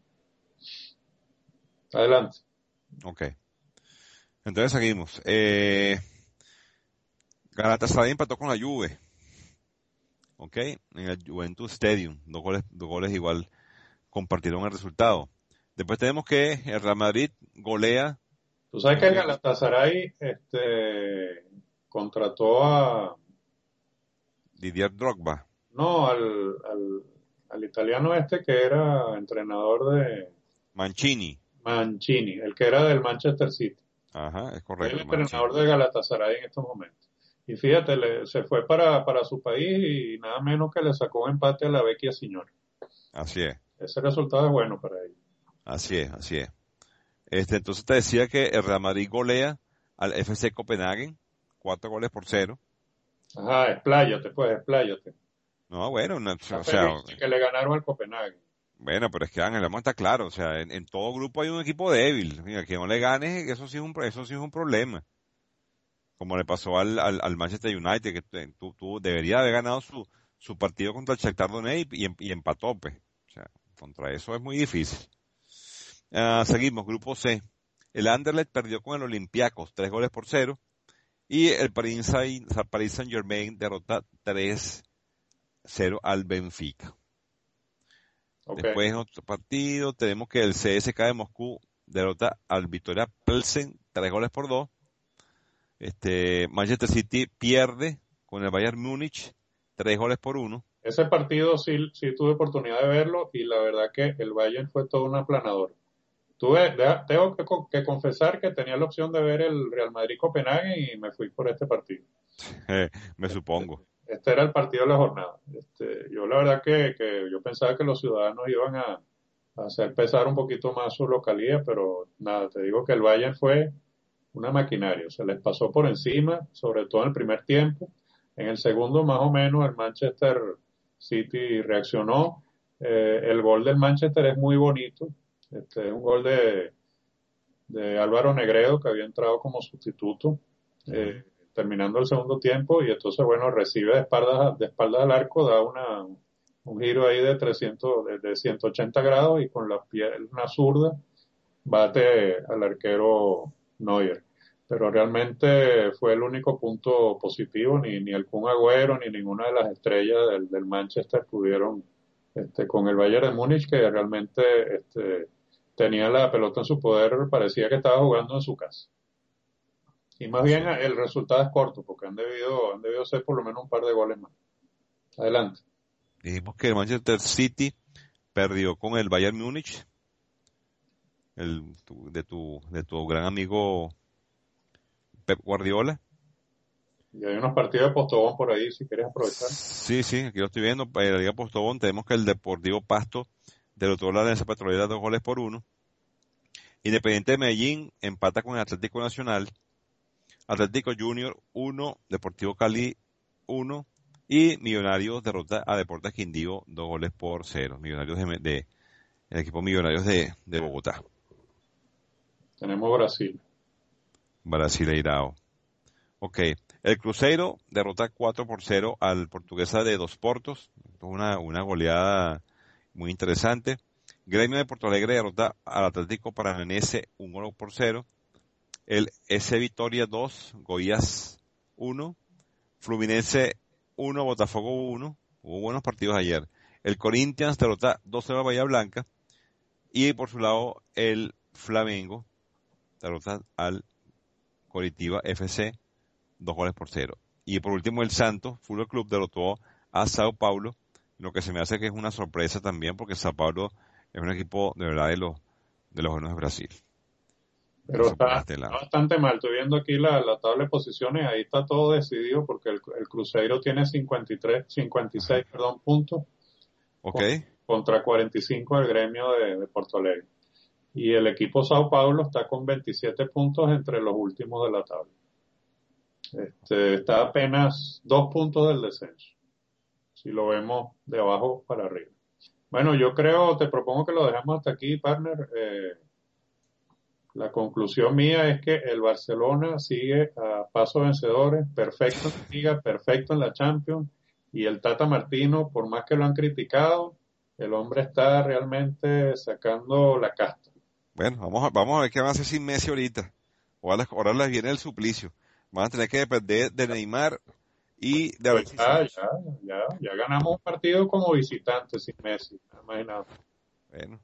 Adelante. Ok. Entonces seguimos. Eh, Galatasaray empató con la Juve. Ok. En el Juventus Stadium. Dos goles, dos goles igual compartieron el resultado. Después tenemos que el Real Madrid golea Tú sabes que el dos goles. Galatasaray este, contrató a, Didier Drogba. no, al, al, al italiano este que era entrenador de Mancini. Mancini, el que era del Manchester City. Ajá, es Es el correcto, entrenador Mancini. de Galatasaray en estos momentos. Y fíjate, le- se fue para, para su país y nada menos que le sacó un empate a la Vecchia Signora. Así es, Ese resultado es bueno para ellos. así es, así es. Este, entonces te decía que el Real Madrid golea al F C Copenhagen, cuatro goles por cero. Ajá, expláyate, pues, expláyate. No, bueno, no, Está o sea, feliz de que le ganaron al Copenhague. bueno, pero es que Ángel, vamos a estar claro, o sea, en, en todo grupo hay un equipo débil. Mira, que no le ganes, eso sí es un, pro- eso sí es un problema. Como le pasó al, al, al Manchester United, que te- tú, tú debería haber ganado su, su partido contra el Shakhtar Donetsk y, em- y empató, pues. O sea, contra eso es muy difícil. Ah, seguimos, grupo C. El Anderlecht perdió con el Olympiacos, tres goles por cero. Y el Paris Saint- Paris Saint-Germain derrota tres cero al Benfica. Okay. Después en otro partido tenemos que el C S K de Moscú derrota al Victoria Plzen tres goles por dos. Este, Manchester City pierde con el Bayern Múnich tres goles por uno. Ese partido sí, sí tuve oportunidad de verlo y la verdad que el Bayern fue todo un aplanador. Tuve, tengo que, que confesar que tenía la opción de ver el Real Madrid-Copenhague y me fui por este partido. Eh, me supongo. Este, este era el partido de la jornada. Este, yo la verdad que, que yo pensaba que los ciudadanos iban a, a hacer pesar un poquito más su localidad, pero nada, te digo que el Bayern fue una maquinaria, se les pasó por encima, sobre todo en el primer tiempo. En el segundo, más o menos, el Manchester City reaccionó. Eh, el gol del Manchester es muy bonito. Este es un gol de, de Álvaro Negredo, que había entrado como sustituto, eh, terminando el segundo tiempo, y entonces, bueno, recibe de espaldas, de espaldas al arco, da una, un giro ahí de trescientos, de, de ciento ochenta grados, y con la pierna zurda bate al arquero Neuer. Pero realmente fue el único punto positivo, ni, ni el Kun Agüero ni ninguna de las estrellas del, del Manchester pudieron este, con el Bayern de Múnich, que realmente este, tenía la pelota en su poder, parecía que estaba jugando en su casa. Y más bien el resultado es corto, porque han debido, han debido ser por lo menos un par de goles más. Adelante. Dijimos que el Manchester City perdió con el Bayern Múnich, el, tu, de tu, de tu gran amigo Pep Guardiola. Y hay unos partidos de Postobón por ahí, si quieres aprovechar. Sí, sí, aquí lo estoy viendo. En la Liga Postobón tenemos que el Deportivo Pasto derrotó a la Alianza Petrolera dos goles por uno. Independiente de Medellín empata con el Atlético Nacional. Atlético Junior uno, Deportivo Cali uno. Y Millonarios derrota a Deportes Quindío dos goles por cero. Millonarios de, de el equipo Millonarios de, de Bogotá. Tenemos Brasil. Brasileirao. Ok. El Cruzeiro derrota cuatro por cero al Portuguesa de Dos Portos. Una, una goleada muy interesante. Gremio de Porto Alegre derrota al Atlético Paranaense un gol por cero. El S Vitoria dos, Goiás uno. Fluminense uno, Botafogo uno. Hubo buenos partidos ayer. El Corinthians derrota dos cero a Bahía Blanca. Y por su lado, el Flamengo derrota al Coritiba F C dos goles por cero. Y por último, el Santos Fútbol Club derrotó a Sao Paulo, lo que se me hace que es una sorpresa también, porque Sao Paulo es un equipo de verdad de los de los buenos de Brasil. Pero está, está bastante mal. Estoy viendo aquí la, la tabla de posiciones, ahí está todo decidido porque el, el Cruzeiro tiene cincuenta y tres, cincuenta y seis, Ajá. perdón, puntos. Okay. Con, contra cuarenta y cinco del Gremio de, de Porto Alegre. Y el equipo Sao Paulo está con veintisiete puntos entre los últimos de la tabla. Este, está apenas dos puntos del descenso, si lo vemos de abajo para arriba. Bueno, yo creo, te propongo que lo dejemos hasta aquí, partner. Eh, la conclusión mía es que el Barcelona sigue a paso vencedores, perfecto en la Liga, perfecto en la Champions, y el Tata Martino, por más que lo han criticado, el hombre está realmente sacando la casta. Bueno, vamos a, vamos a ver qué van a hacer sin Messi ahorita. Ahora, ahora les viene el suplicio. Van a tener que depender de Neymar y de pues ya, ya, ya, ya ganamos un partido como visitantes sin Messi, imagínate. Bueno,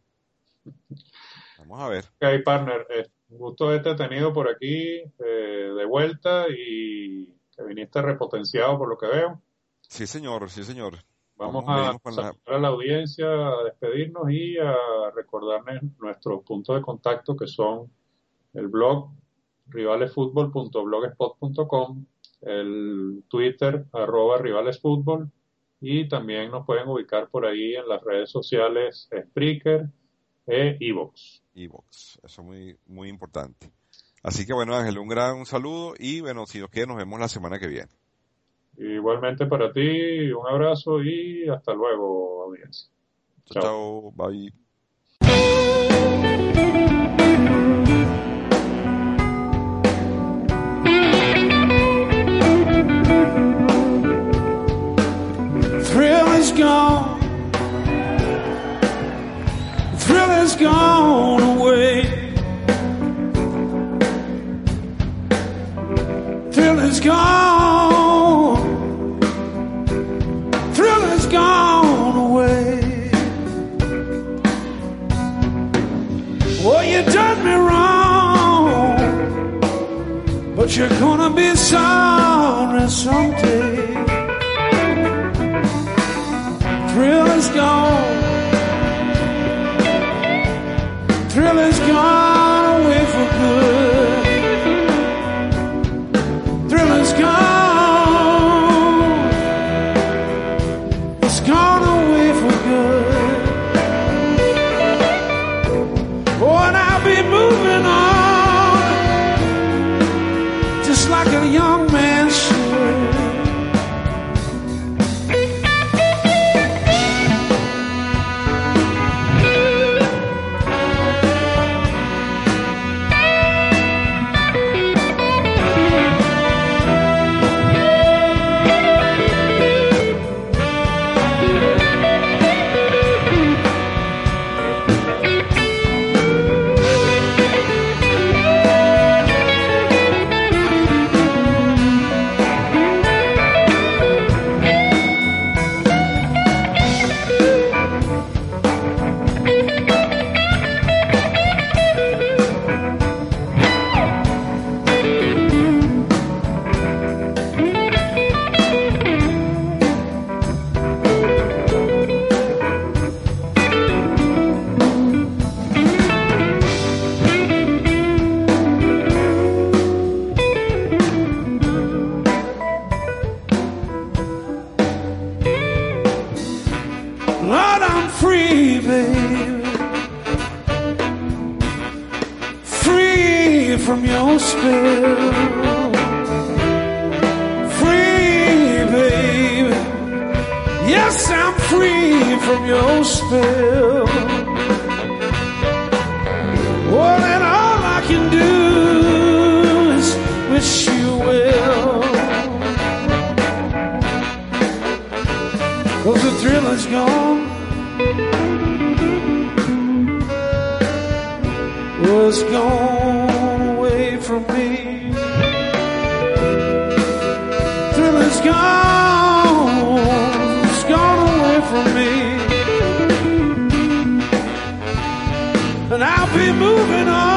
vamos a ver. Ok, partner, eh, un gusto haberte tenido por aquí eh, de vuelta y que viniste repotenciado por lo que veo. Sí, señor, sí, señor. Vamos, Vamos a saludar la... a la audiencia, a despedirnos y a recordarles nuestros puntos de contacto, que son el blog rivalesfutbol punto blogspot punto com, el Twitter arroba rivalesfutbol, y también nos pueden ubicar por ahí en las redes sociales Spreaker e iVoox. iVoox, eso es muy, muy importante. Así que bueno, Ángel, un gran un saludo y bueno, si nos quiere nos vemos la semana que viene. Igualmente para ti, un abrazo y hasta luego, audiencia. Chao, chao, bye. Thrill is gone, thrill is gone away, thrill is gone, thrill is gone away. Well, you done me wrong, but you're gonna be sorry someday. Thrill is gone, thrill is gone away for good. Thrill is gone, it's gone away for good. Oh, and I'll be moving on, just like a young man should. Lord, I'm free, baby, free from your spell. Free, baby, yes, I'm free from your spell. Well, and all I can do is wish you well, 'cause the thrill is gone, was gone away from me. Thrill is gone, it's gone away from me. And I'll be moving on.